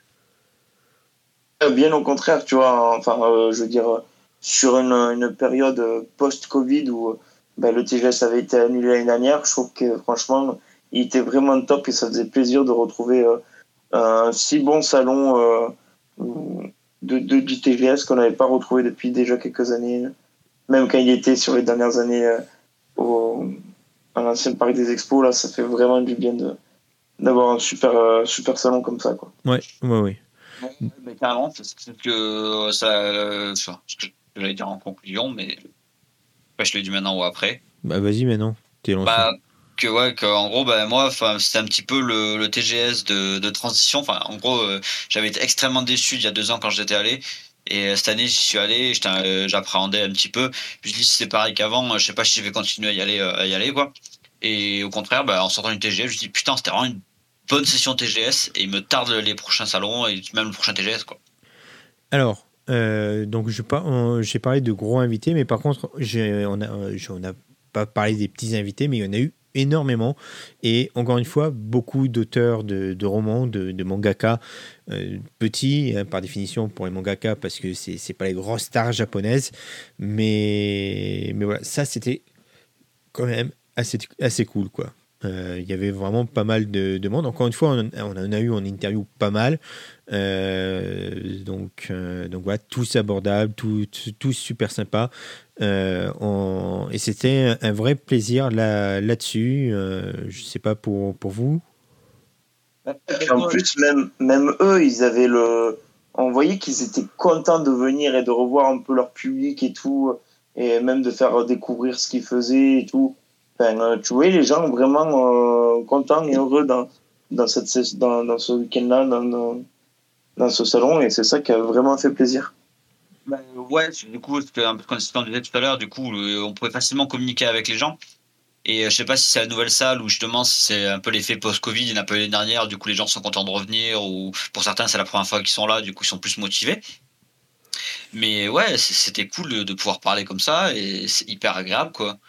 Bien au contraire, tu vois, enfin, euh, je veux dire, sur une, une période post-Covid où ben, le T G S avait été annulé l'année dernière, je trouve que franchement, il était vraiment top et ça faisait plaisir de retrouver euh, un si bon salon euh, de, de, du T G S qu'on n'avait pas retrouvé depuis déjà quelques années, même quand il était sur les dernières années euh, au, à l'ancien Paris des Expos, là, ça fait vraiment du bien de, d'avoir un super, euh, super salon comme ça, quoi. Ouais, ouais, ouais. Mais carrément, c'est que ça, euh, ce que j'allais dire en conclusion, mais ouais, je l'ai dit maintenant ou après. Bah vas-y maintenant, t'es lancé. Bah, que ouais, que en gros, bah moi, enfin, c'était un petit peu le, le T G S de, de transition. Enfin, en gros, euh, j'avais été extrêmement déçu il y a deux ans quand j'étais allé. Et cette année, j'y suis allé, euh, j'appréhendais un petit peu. Puis je dis, si c'est pareil qu'avant, je sais pas si je vais continuer à y aller, euh, à y aller, quoi. Et au contraire, bah, en sortant du T G S, je dis, putain, c'était vraiment une bonne session T G S et il me tarde les prochains salons et même le prochain T G S, quoi. Alors, euh, donc je pas, on, j'ai parlé de gros invités, mais par contre, j'ai, on n'a on a pas parlé des petits invités, mais il y en a eu énormément. Et encore une fois, beaucoup d'auteurs de, de romans, de, de mangaka, euh, petits, hein, par définition pour les mangaka, parce que c'est, c'est pas les grosses stars japonaises. Mais, mais voilà, ça c'était quand même assez, assez cool, quoi. Il euh, y avait vraiment pas mal de, de monde. Encore une fois, on, on en a eu en interview pas mal. Euh, donc, euh, donc voilà, tous abordables, tous, tous super sympas. Euh, on, et c'était un, un vrai plaisir là, là-dessus. Euh, je sais pas pour, pour vous. Et en plus, même, même eux, ils avaient le. On voyait qu'ils étaient contents de venir et de revoir un peu leur public et tout, et même de faire découvrir ce qu'ils faisaient et tout. Enfin, tu vois, les gens vraiment euh, contents et heureux dans, dans, cette, dans, dans ce week-end-là, dans, dans, dans ce salon, et c'est ça qui a vraiment fait plaisir. Ben, ouais, du coup, c'était un peu comme on disait tout à l'heure, du coup, on pouvait facilement communiquer avec les gens. Et je sais pas si c'est la nouvelle salle ou justement si c'est un peu l'effet post-Covid, il y en a pas eu l'année dernière, du coup les gens sont contents de revenir, ou pour certains c'est la première fois qu'ils sont là, du coup ils sont plus motivés. Mais ouais, c'était cool de pouvoir parler comme ça et c'est hyper agréable, quoi.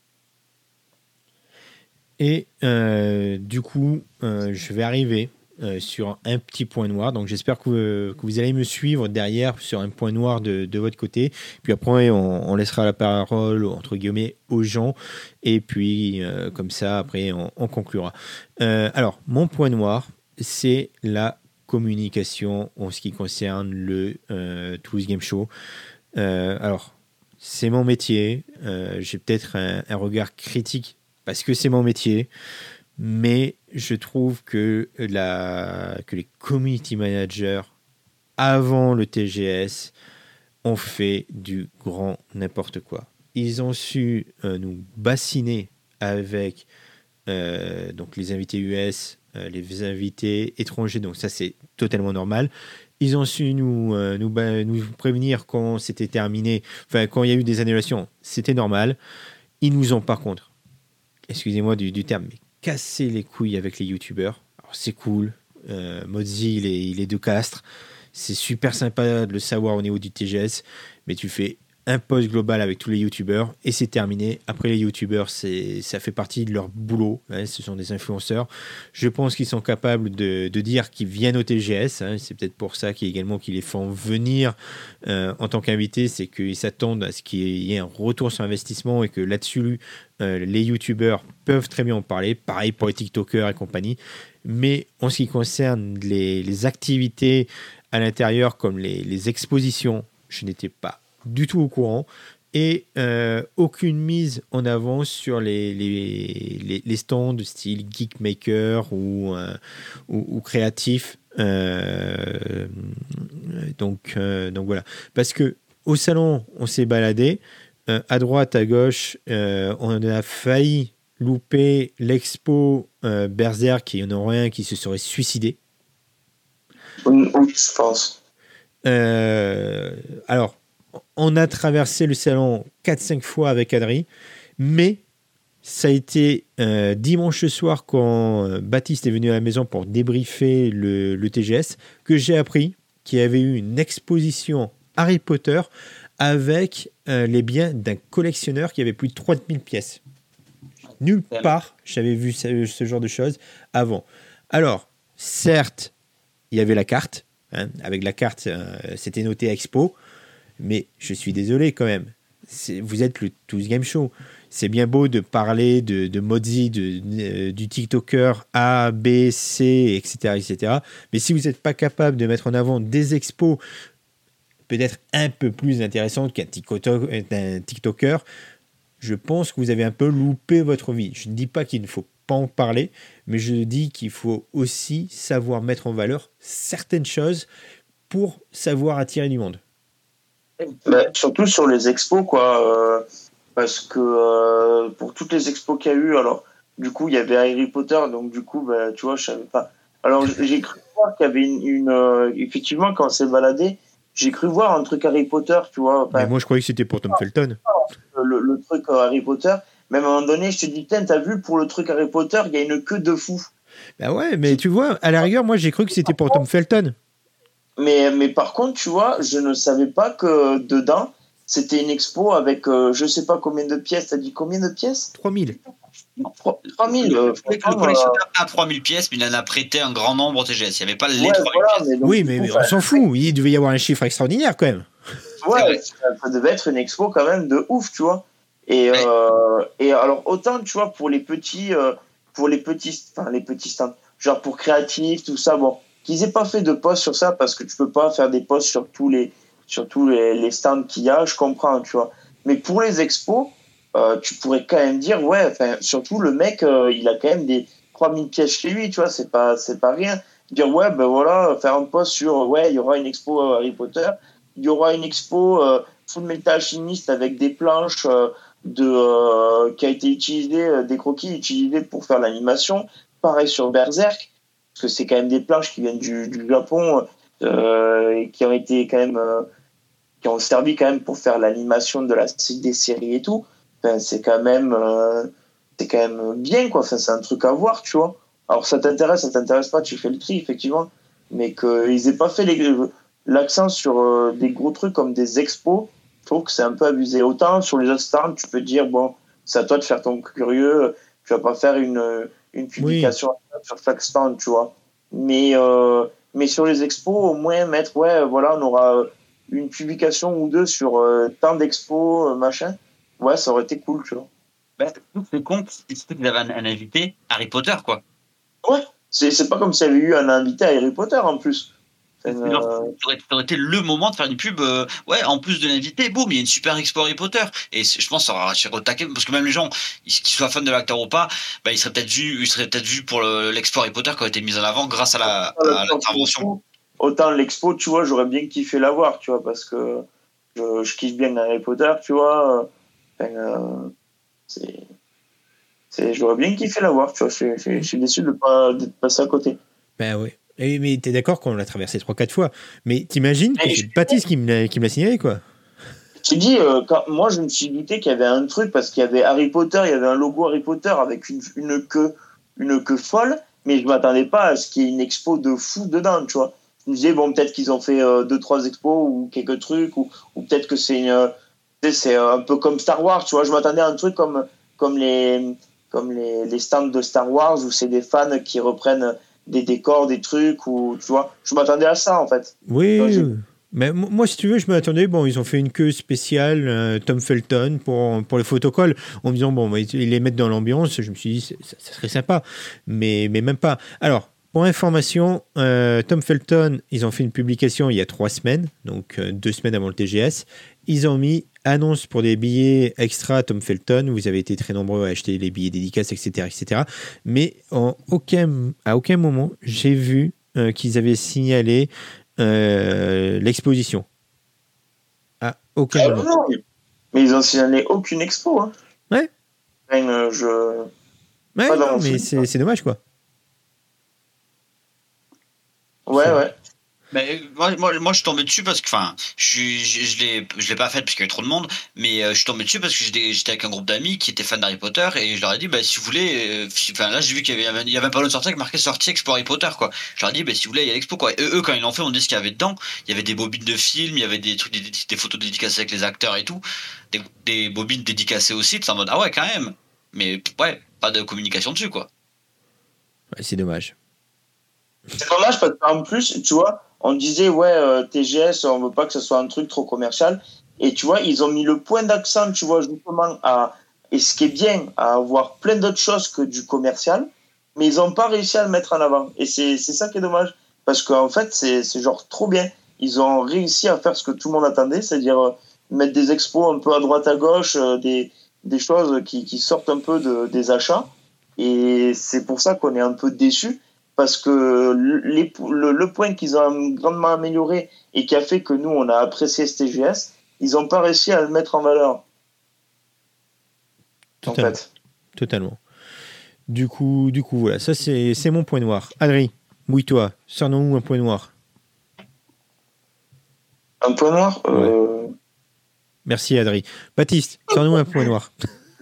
Et euh, du coup, euh, je vais arriver euh, sur un petit point noir. Donc, j'espère que, euh, que vous allez me suivre derrière sur un point noir de, de votre côté. Puis après, on, on laissera la parole, entre guillemets, aux gens. Et puis, euh, comme ça, après, on, on conclura. Euh, alors, mon point noir, c'est la communication en ce qui concerne le euh, Toulouse Game Show. Euh, alors, c'est mon métier. Euh, j'ai peut-être un, un regard critique parce que c'est mon métier, mais je trouve que, la, que les community managers, avant le T G S, ont fait du grand n'importe quoi. Ils ont su euh, nous bassiner avec euh, donc les invités U S, euh, les invités étrangers, donc ça c'est totalement normal. Ils ont su nous, euh, nous, bah, nous prévenir quand c'était terminé, enfin quand il y a eu des annulations, c'était normal. Ils nous ont par contre, excusez-moi du, du terme, mais casser les couilles avec les youtubeurs. Alors c'est cool, euh, Mozzi il est, il est de Castres, c'est super sympa de le savoir au niveau du T G S, mais tu fais un post global avec tous les youtubeurs et c'est terminé. Après les youtubeurs, c'est, ça fait partie de leur boulot, hein, ce sont des influenceurs. Je pense qu'ils sont capables de, de dire qu'ils viennent au T G S, hein, c'est peut-être pour ça qu'ils, également qu'ils les font venir euh, en tant qu'invités, c'est qu'ils s'attendent à ce qu'il y ait un retour sur investissement et que là-dessus, euh, les youtubeurs peuvent très bien en parler. Pareil pour les tiktokers et compagnie. Mais en ce qui concerne les, les activités à l'intérieur, comme les, les expositions, je n'étais pas du tout au courant et euh, aucune mise en avant sur les, les, les, les stands de style Geekmaker ou, euh, ou, ou créatif. Euh, donc, euh, donc voilà. Parce que au salon, on s'est baladé. Euh, à droite, à gauche, euh, on a failli louper l'expo euh, Berserk, qui en aurait un qui se serait suicidé. Oui, je pense. Euh, alors, on a traversé le salon quatre cinq fois avec Adri, mais ça a été euh, dimanche soir quand euh, Baptiste est venu à la maison pour débriefer le, le T G S que j'ai appris qu'il y avait eu une exposition Harry Potter avec euh, les biens d'un collectionneur qui avait plus de trois mille pièces. Nulle part, j'avais vu ce, ce genre de choses avant. Alors, certes, il y avait la carte. Hein, avec la carte, euh, c'était noté Expo. Mais je suis désolé quand même. C'est, vous êtes le Tous Game Show. C'est bien beau de parler de, de Mozzie, de, de, du TikToker A, B, C, et cetera, et cetera. Mais si vous n'êtes pas capable de mettre en avant des expos peut-être un peu plus intéressantes qu'un TikToker, un TikToker, je pense que vous avez un peu loupé votre vie. Je ne dis pas qu'il ne faut pas en parler, mais je dis qu'il faut aussi savoir mettre en valeur certaines choses pour savoir attirer du monde. Bah, surtout sur les expos, quoi. Euh, parce que euh, pour toutes les expos qu'il y a eu, alors, du coup, il y avait Harry Potter, donc du coup, bah, tu vois, je savais pas. Alors, j'ai cru voir qu'il y avait une. une euh, effectivement, quand on s'est baladé, j'ai cru voir un truc Harry Potter, tu vois. Enfin, mais moi, je croyais que c'était pour Tom Felton. Le, le truc Harry Potter. Même à un moment donné, je te dis, putain, t'as vu, pour le truc Harry Potter, il y a une queue de fou. Bah ouais, mais tu vois, à la rigueur, moi, j'ai cru que c'était pour Tom Felton. Mais, mais par contre, tu vois, je ne savais pas que dedans, c'était une expo avec euh, je sais pas combien de pièces. T'as dit combien de pièces ? trois mille. trois mille. Euh, le collectionneur a trois mille pièces, mais il en a prêté un grand nombre au T G S. Il n'y avait pas les ouais, trois mille voilà, pièces. Mais donc, oui, mais, coup, mais on s'en fout. Il devait y avoir un chiffre extraordinaire quand même. Ouais, ça, ça devait être une expo quand même de ouf, tu vois. Et, ouais. euh, et alors, autant, tu vois, pour les petits, euh, pour les petits, enfin, les petits stands, genre pour créatifs, tout ça, bon. Qu'ils aient pas fait de post sur ça parce que tu peux pas faire des posts sur tous les sur tous les, les stands qu'il y a, je comprends, tu vois. Mais pour les expos, euh, tu pourrais quand même dire ouais, enfin surtout le mec euh, il a quand même des trois mille pièces chez lui, tu vois, c'est pas c'est pas rien. Dire ouais ben voilà, faire un post sur ouais, il y aura une expo euh, Harry Potter, il y aura une expo euh, Full Metal Alchemist avec des planches euh, de euh, qui a été utilisé euh, des croquis utilisés pour faire l'animation, pareil sur Berserk. Parce que c'est quand même des planches qui viennent du, du Japon euh, et qui ont été quand même euh, qui ont servi quand même pour faire l'animation de la des séries et tout. Enfin, c'est quand même euh, c'est quand même bien quoi. Enfin, c'est un truc à voir, tu vois. Alors ça t'intéresse, ça t'intéresse pas, tu fais le tri effectivement, mais qu'ils aient pas fait les, l'accent sur euh, des gros trucs comme des expos, je trouve que c'est un peu abusé. Autant sur les autres stands, tu peux te dire bon, c'est à toi de faire ton curieux, tu vas pas faire une une publication oui. sur chaque stand, tu vois. Mais, euh, mais sur les expos, au moins mettre, ouais, voilà, on aura une publication ou deux sur euh, tant d'expos, euh, machin. Ouais, ça aurait été cool, tu vois. Bah, c'est con, c'est qu'ils avaient un, un invité Harry Potter, quoi. Ouais, c'est, c'est pas comme s'il y avait eu un invité à Harry Potter, en plus. Euh... Ça, aurait, ça aurait été le moment de faire une pub. Euh, ouais, en plus de l'invité, boum, il y a une super expo Harry Potter. Et je pense que ça aura attiré au taquet, parce que même les gens, qu'ils soient fans de l'acteur ou pas, bah, ils seraient peut-être vus, ils seraient peut-être vus pour le, l'expo Harry Potter qui a été mise en avant grâce à, la, à l'intervention. Autant l'expo, tu vois, j'aurais bien kiffé la voir, tu vois, parce que je, je kiffe bien Harry Potter, tu vois. Enfin, euh, c'est, c'est, j'aurais bien kiffé la voir, tu vois. Je, je, je suis déçu de ne pas d'être passé à côté. Ben oui. Et, mais t'es d'accord qu'on l'a traversé trois quatre fois. Mais t'imagines que c'est Baptiste qui me l'a, qui me l'a signalé, quoi. Tu dis, euh, quand, moi je me suis douté qu'il y avait un truc, parce qu'il y avait Harry Potter, il y avait un logo Harry Potter avec une, une queue une queue folle, mais je m'attendais pas à ce qu'il y ait une expo de fou dedans, tu vois. Je me disais, bon, peut-être qu'ils ont fait euh, deux, trois expos ou quelques trucs, ou, ou peut-être que c'est, une, c'est un peu comme Star Wars, tu vois. Je m'attendais à un truc comme, comme, les, comme les, les stands de Star Wars, où c'est des fans qui reprennent des décors, des trucs, ou tu vois, je m'attendais à ça en fait. Oui, donc, mais moi si tu veux, je m'attendais, bon, ils ont fait une queue spéciale, euh, Tom Felton, pour, pour le photocall, en me disant, bon, ils les mettent dans l'ambiance, je me suis dit, ça, ça serait sympa, mais, mais même pas. Alors, pour information, euh, Tom Felton, ils ont fait une publication il y a trois semaines, donc euh, deux semaines avant le T G S, ils ont mis annonce pour des billets extra Tom Felton. Vous avez été très nombreux à acheter les billets dédicaces, et cetera, et cetera. Mais en aucun, à aucun moment, j'ai vu euh, qu'ils avaient signalé euh, l'exposition. À aucun ah, moment. Non, mais ils n'ont signalé aucune expo. Hein. Ouais. Même, je... Ouais, non, mais c'est, c'est dommage, quoi. Ouais, c'est... ouais. Mais moi, moi, moi, je suis tombé dessus parce que, enfin, je, je, je l'ai, je l'ai pas fait parce qu'il y avait trop de monde, mais euh, je suis tombé dessus parce que j'étais, j'étais avec un groupe d'amis qui étaient fans d'Harry Potter et je leur ai dit, bah, si vous voulez, enfin, euh, là, j'ai vu qu'il y avait, il y avait un panneau de sortie avec marqué sortie Expo Harry Potter, quoi. Je leur ai dit, bah, si vous voulez, il y a l'expo, quoi. Et eux, quand ils l'ont fait, on dit ce qu'il y avait dedans. Il y avait des bobines de films, il y avait des trucs, des, des photos dédicacées avec les acteurs et tout, des, des bobines dédicacées aussi, c'est en mode, ah ouais, quand même. Mais ouais, pas de communication dessus, quoi. Ouais, c'est dommage. C'est dommage parce qu'en plus, tu vois, on disait, ouais, euh, T G S, on veut pas que ce soit un truc trop commercial. Et tu vois, ils ont mis le point d'accent, tu vois, justement, à, et ce qui est bien, à avoir plein d'autres choses que du commercial, mais ils n'ont pas réussi à le mettre en avant. Et c'est, c'est ça qui est dommage. Parce qu'en fait, c'est, c'est genre trop bien. Ils ont réussi à faire ce que tout le monde attendait, c'est-à-dire euh, mettre des expos un peu à droite à gauche, euh, des, des choses qui, qui sortent un peu de, des achats. Et c'est pour ça qu'on est un peu déçus. Parce que les, le, le point qu'ils ont grandement amélioré et qui a fait que nous, on a apprécié ce T G S, ils n'ont pas réussi à le mettre en valeur. Totalement. En fait. Totalement. Du coup, du coup, voilà, ça c'est, c'est mon point noir. Adri, mouille-toi, sors-nous un point noir. Un point noir ouais. euh... Merci Adri. Baptiste, sors-nous un point noir.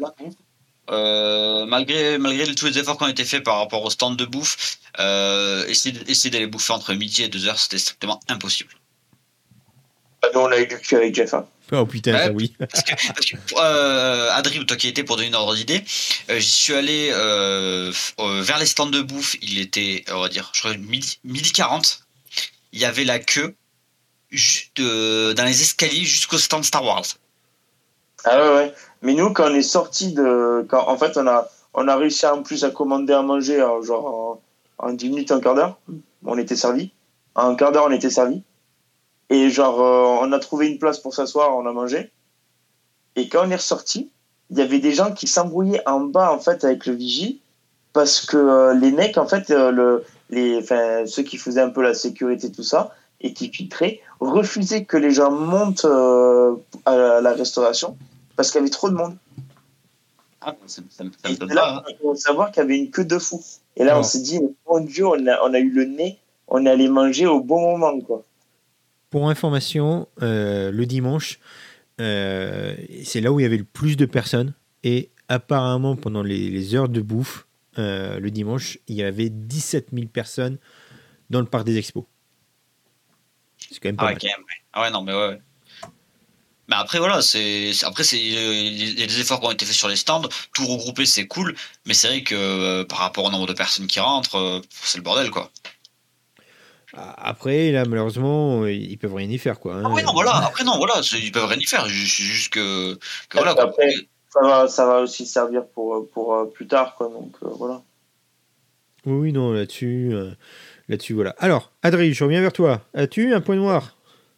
Euh, malgré, malgré tous les efforts qui ont été faits par rapport au stand de bouffe, euh, essayer, essayer d'aller bouffer entre midi et deux heures, c'était strictement impossible. Ah non, on a eu du cul avec Jeff. Hein. Oh putain, ouais, ça oui. Parce que, parce que euh, Adri, toi qui étais pour donner une ordre d'idée, euh, j'y suis allé euh, euh, vers les stands de bouffe, il était, on va dire, je crois, midi, midi quarante. Il y avait la queue juste, euh, dans les escaliers jusqu'au stand Star Wars. Ah ouais, ouais. Mais nous, quand on est sorti de. Quand, en fait, on a, on a réussi en plus à commander à manger, hein, genre en, en dix minutes, un quart d'heure. On était servi. En un quart d'heure, on était servi. Et genre, euh, on a trouvé une place pour s'asseoir, on a mangé. Et quand on est ressorti, il y avait des gens qui s'embrouillaient en bas, en fait, avec le vigie. Parce que euh, les mecs, en fait, euh, le, les, ceux qui faisaient un peu la sécurité, tout ça, et qui filtraient, refusaient que les gens montent euh, à la, la restauration. Parce qu'il y avait trop de monde. Ah, ça, ça, ça et c'est là qu'on peut savoir qu'il y avait une queue de fou. Et là, oh. on s'est dit, mon Dieu, on a, on a eu le nez, on est allé manger au bon moment, quoi. Pour information, euh, le dimanche, euh, c'est là où il y avait le plus de personnes. Et apparemment, pendant les, les heures de bouffe, euh, le dimanche, il y avait dix-sept mille personnes dans le parc des expos. C'est quand même pas ah, mal. Okay. Ah ouais, non, mais ouais. Mais après, voilà, c'est, c'est après, c'est, il y a des efforts qui ont été faits sur les stands. Tout regrouper, c'est cool. Mais c'est vrai que euh, par rapport au nombre de personnes qui rentrent, euh, c'est le bordel, quoi. Après, là, malheureusement, ils peuvent rien y faire, quoi. Hein. Ah oui, non, voilà. Après, non, voilà, ils peuvent rien y faire. C'est juste que, que voilà. Après, ça va, ça va aussi servir pour, pour euh, plus tard, quoi. Donc, euh, voilà. Oui, non, là-dessus, euh, là-dessus, voilà. Alors, Adri, je reviens vers toi. As-tu un point noir ?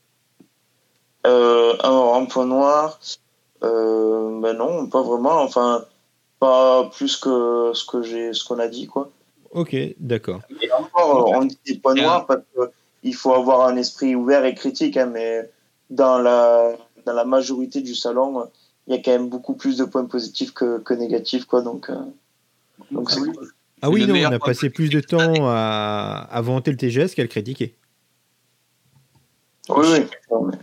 Euh, alors, un point noir, euh, ben non, pas vraiment. Enfin, pas plus que ce que j'ai, ce qu'on a dit, quoi. Ok, d'accord. Et encore, on dit des points noirs parce qu'il faut avoir un esprit ouvert et critique, hein, mais dans la, dans la majorité du salon, il y a quand même beaucoup plus de points positifs que, que négatifs, quoi. Donc, euh, donc c'est cool. Ah oui, non, on a passé plus de temps à, à vanter le T G S qu'à le critiquer. Oui, oui. Non, mais...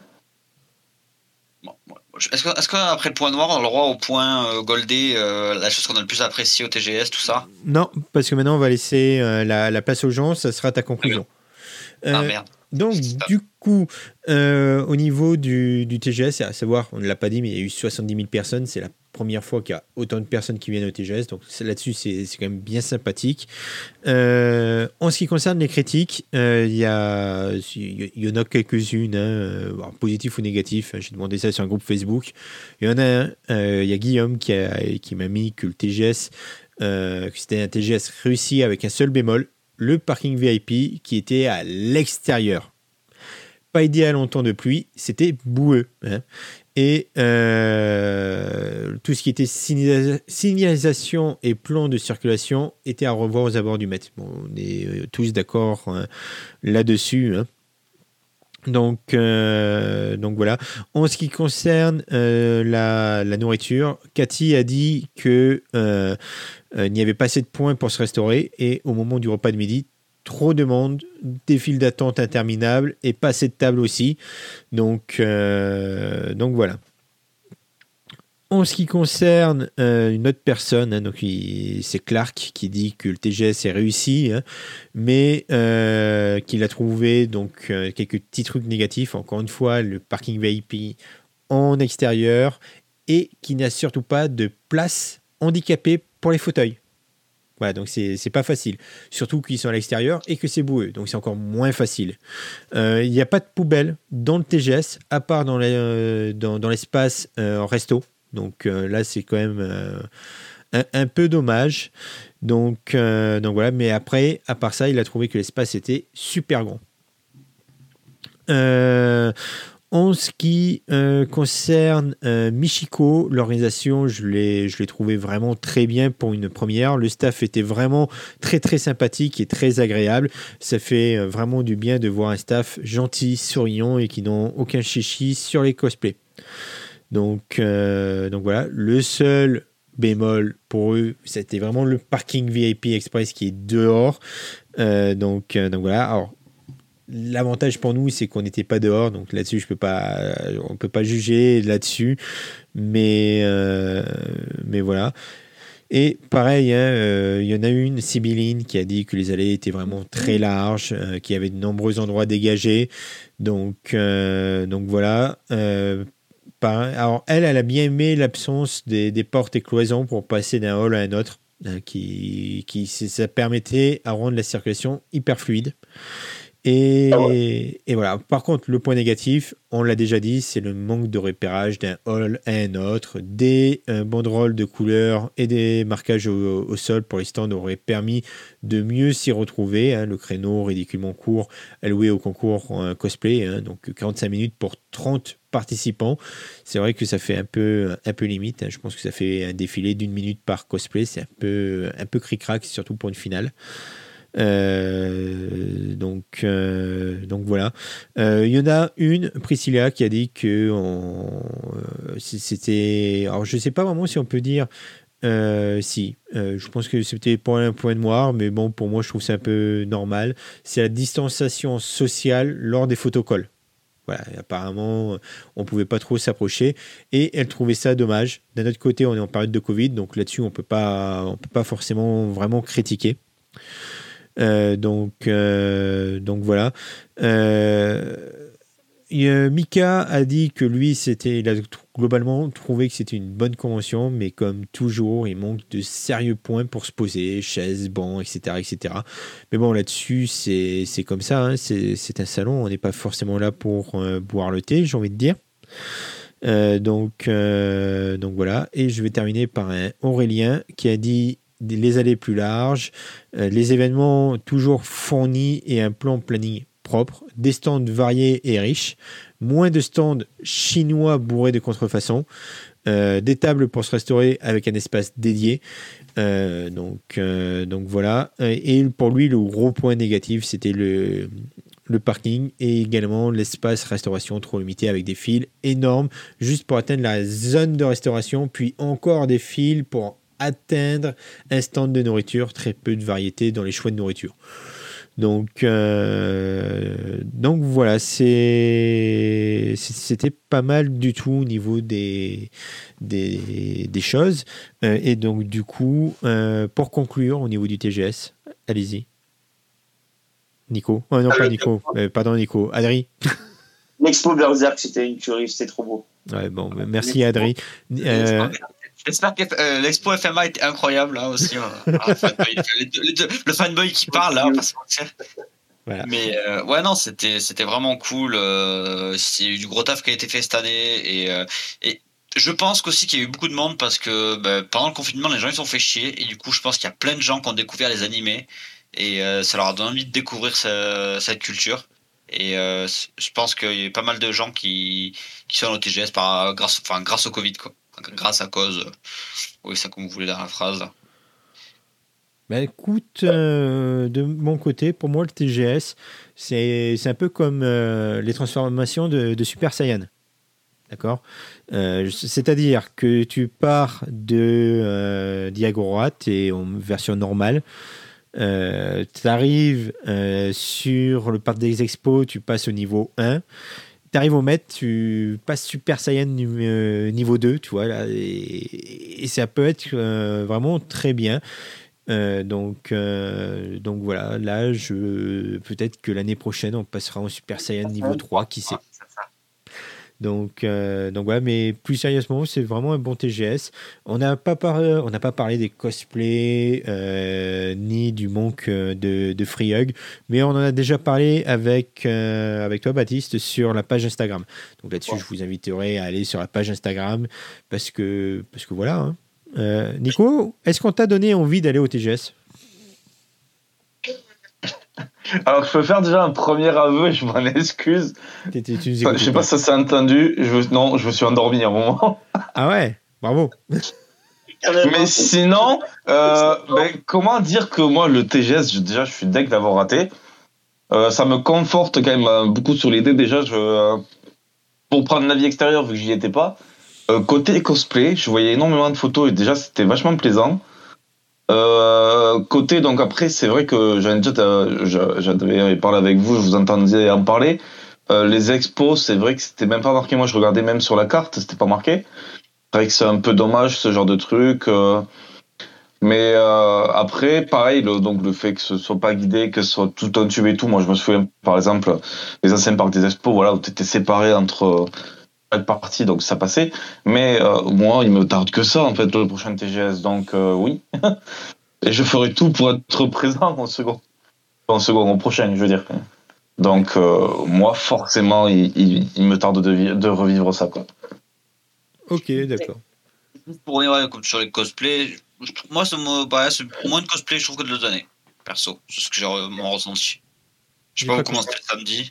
Est-ce, que, est-ce qu'après le point noir, on a le droit au point euh, goldé, euh, la chose qu'on a le plus appréciée au T G S, tout ça ? Non, parce que maintenant on va laisser euh, la, la place aux gens, ça sera ta conclusion. Euh, ah merde. Donc du coup, euh, au niveau du, du T G S, à savoir, on ne l'a pas dit, mais il y a eu soixante-dix mille personnes, c'est la première fois qu'il y a autant de personnes qui viennent au T G S, donc là-dessus c'est, c'est quand même bien sympathique. Euh, en ce qui concerne les critiques, euh, il y, a, il y en a quelques-unes, hein, bon, positives ou négatives, j'ai demandé ça sur un groupe Facebook. Il y en a un, euh, il y a Guillaume qui, a, qui m'a mis que le T G S, euh, que c'était un T G S réussi avec un seul bémol, le parking V I P qui était à l'extérieur. Pas idéal en temps de pluie, c'était boueux. Hein. Et euh, tout ce qui était signalisa- signalisation et plan de circulation était à revoir aux abords du Met. Bon, on est tous d'accord hein, là-dessus. Hein. Donc, euh, donc voilà. En ce qui concerne euh, la, la nourriture, Cathy a dit que euh, euh, il n'y avait pas assez de points pour se restaurer et au moment du repas de midi, trop de monde, des files d'attente interminables et pas assez de tables aussi. Donc, euh, donc voilà. En ce qui concerne euh, une autre personne, hein, donc il, c'est Clark qui dit que le T G S est réussi, hein, mais euh, qu'il a trouvé donc euh, quelques petits trucs négatifs. Encore une fois, le parking V I P en extérieur et qu'il n'a surtout pas de place handicapée pour les fauteuils. Voilà, donc c'est, c'est pas facile. Surtout qu'ils sont à l'extérieur et que c'est boueux, donc c'est encore moins facile. Euh, Il n'y a pas de poubelle dans le T G S, à part dans, les, euh, dans, dans l'espace euh, en resto. Donc euh, là, c'est quand même euh, un, un peu dommage. Donc, euh, donc voilà, mais après, à part ça, il a trouvé que l'espace était super grand. Euh, en ce qui euh, concerne euh, Michiko, l'organisation, je l'ai, je l'ai trouvé vraiment très bien pour une première. Le staff était vraiment très très sympathique et très agréable. Ça fait euh, vraiment du bien de voir un staff gentil, souriant et qui n'ont aucun chichi sur les cosplays. Donc, euh, donc voilà, le seul bémol pour eux, c'était vraiment le parking V I P Express qui est dehors. Euh, donc, euh, donc voilà. Alors, l'avantage pour nous, c'est qu'on n'était pas dehors, donc là-dessus, je peux pas, on peut pas juger là-dessus. Mais, euh, mais voilà. Et pareil, hein, euh, il y en a une, Sibylline, qui a dit que les allées étaient vraiment très larges, euh, qu'il y avait de nombreux endroits dégagés. Donc, euh, donc voilà. Euh, Alors, elle, elle a bien aimé l'absence des, des portes et cloisons pour passer d'un hall à un autre, hein, qui, qui, ça permettait à rendre la circulation hyper fluide. Et, ah ouais. et voilà. Par contre, le point négatif, on l'a déjà dit, c'est le manque de repérage d'un hall à un autre. Des euh, banderoles de couleurs et des marquages au, au sol pour les stands auraient permis de mieux s'y retrouver. Hein, le créneau ridiculement court alloué au concours euh, cosplay, hein, donc quarante-cinq minutes pour trente participants. C'est vrai que ça fait un peu, un peu limite. Hein. Je pense que ça fait un défilé d'une minute par cosplay. C'est un peu, un peu cric-crac, surtout pour une finale. Euh, donc, euh, donc voilà. Il euh, y en a une, Priscilla, qui a dit que on, euh, c'était. Alors, je ne sais pas vraiment si on peut dire. Euh, si, euh, je pense que c'était pour un point noir, mais bon, pour moi, je trouve que c'est un peu normal. C'est la distanciation sociale lors des photocalls. Voilà, apparemment, on ne pouvait pas trop s'approcher et elle trouvait ça dommage. D'un autre côté, on est en période de Covid, donc là-dessus, on peut pas, on peut pas forcément vraiment critiquer. Euh, donc, euh, donc voilà. Euh, Mika a dit que lui, c'était, il a globalement trouvé que c'était une bonne convention, mais comme toujours, il manque de sérieux points pour se poser, chaises, bancs, et cetera, et cetera. Mais bon, là-dessus, c'est, c'est comme ça. Hein, c'est, c'est un salon, on n'est pas forcément là pour euh, boire le thé, j'ai envie de dire. Euh, donc, euh, donc voilà. Et je vais terminer par un Aurélien qui a dit les allées plus larges, euh, les événements toujours fournis et un plan planning propre, des stands variés et riches, moins de stands chinois bourrés de contrefaçons, euh, des tables pour se restaurer avec un espace dédié. Euh, donc, euh, donc voilà. Et pour lui, le gros point négatif, c'était le, le parking et également l'espace restauration trop limité avec des fils énormes juste pour atteindre la zone de restauration, puis encore des fils pour atteindre un stand de nourriture, très peu de variété dans les choix de nourriture. Donc, euh, donc voilà, c'est, c'était pas mal du tout au niveau des, des, des choses. Euh, et donc, du coup, euh, pour conclure, au niveau du T G S, allez-y. Nico. Oh, non, pas Nico. Euh, pardon, Nico. Adri. L'expo Berserk, c'était une tuerie, c'était trop beau. Ouais, bon, merci Adri. Euh, J'espère que euh, l'expo F M A était incroyable là aussi. Hein. Ah, fanboy, les deux, les deux, le fanboy qui parle là, pas se mentir. Voilà. Mais euh, ouais, non, c'était, c'était vraiment cool. Euh, c'est eu du gros taf qui a été fait cette année. Et, euh, et je pense qu'aussi qu'il y a eu beaucoup de monde parce que bah, pendant le confinement, les gens ils se sont fait chier. Et du coup, je pense qu'il y a plein de gens qui ont découvert les animés. Et euh, ça leur a donné envie de découvrir ce, cette culture. Et euh, je pense qu'il y a pas mal de gens qui, qui sont au T G S par, grâce, enfin, grâce au Covid, quoi. Grâce à cause. Euh, oui, ça comme vous voulez dans la phrase. Là. Bah écoute, euh, de mon côté, pour moi, le T G S, c'est, c'est un peu comme euh, les transformations de, de Super Saiyan. D'accord euh, C'est-à-dire que tu pars de euh, Diagora, tu es en version normale. Euh, tu arrives euh, sur le parc des expos, tu passes au niveau un. Tu arrives au maître, tu passes Super Saiyan euh, niveau deux, tu vois, là, et, et ça peut être euh, vraiment très bien. Euh, donc, euh, donc voilà, là, je, peut-être que l'année prochaine, on passera en Super Saiyan niveau trois, qui sait. Donc, euh, donc voilà, mais plus sérieusement, c'est vraiment un bon T G S. On n'a pas, par, on n'a pas parlé des cosplays euh, ni du manque de, de Free Hug, mais on en a déjà parlé avec, euh, avec toi, Baptiste, sur la page Instagram. Donc là-dessus, ouais. je vous inviterai à aller sur la page Instagram parce que, parce que voilà. Hein. Euh, Nico, est-ce qu'on t'a donné envie d'aller au T G S ? Alors, je peux faire déjà un premier aveu et je m'en excuse. Tu, tu, tu je sais pas si ça s'est entendu. Je, non, je me suis endormi à un moment. Ah ouais, bravo. Mais sinon, euh, ben, comment dire que moi, le T G S, je, déjà, je suis deg d'avoir raté. Euh, ça me conforte quand même euh, beaucoup sur l'idée. Déjà, je, euh, pour prendre l'avis extérieur, vu que j'y étais pas, euh, côté cosplay, je voyais énormément de photos et déjà, c'était vachement plaisant. Euh, côté, donc après, c'est vrai que j'avais déjà, j'avais parlé avec vous, je vous entendais en parler. Euh, les expos, c'est vrai que c'était même pas marqué. Moi, je regardais même sur la carte, c'était pas marqué. C'est vrai que c'est un peu dommage ce genre de truc. Euh, mais euh, après, pareil, le, donc le fait que ce soit pas guidé, que ce soit tout un tube et tout. Moi, je me souviens, par exemple, les anciens parcs des expos, voilà, où t'étais séparé entre chaque partie, donc ça passait. Mais euh, moi, il me tarde que ça, en fait, le prochain T G S. Donc euh, oui. Et je ferai tout pour être présent en second. En second, au prochain, je veux dire. Donc, euh, moi, forcément, il, il, il me tarde de, de revivre ça, quoi. Ok, d'accord. Pour revenir comme sur les cosplays, je, moi, c'est, bah, c'est moins de cosplay, je trouve, que de l'autre année. Perso, c'est ce que j'ai mon ressenti. Je sais pas, pas comment c'était le samedi.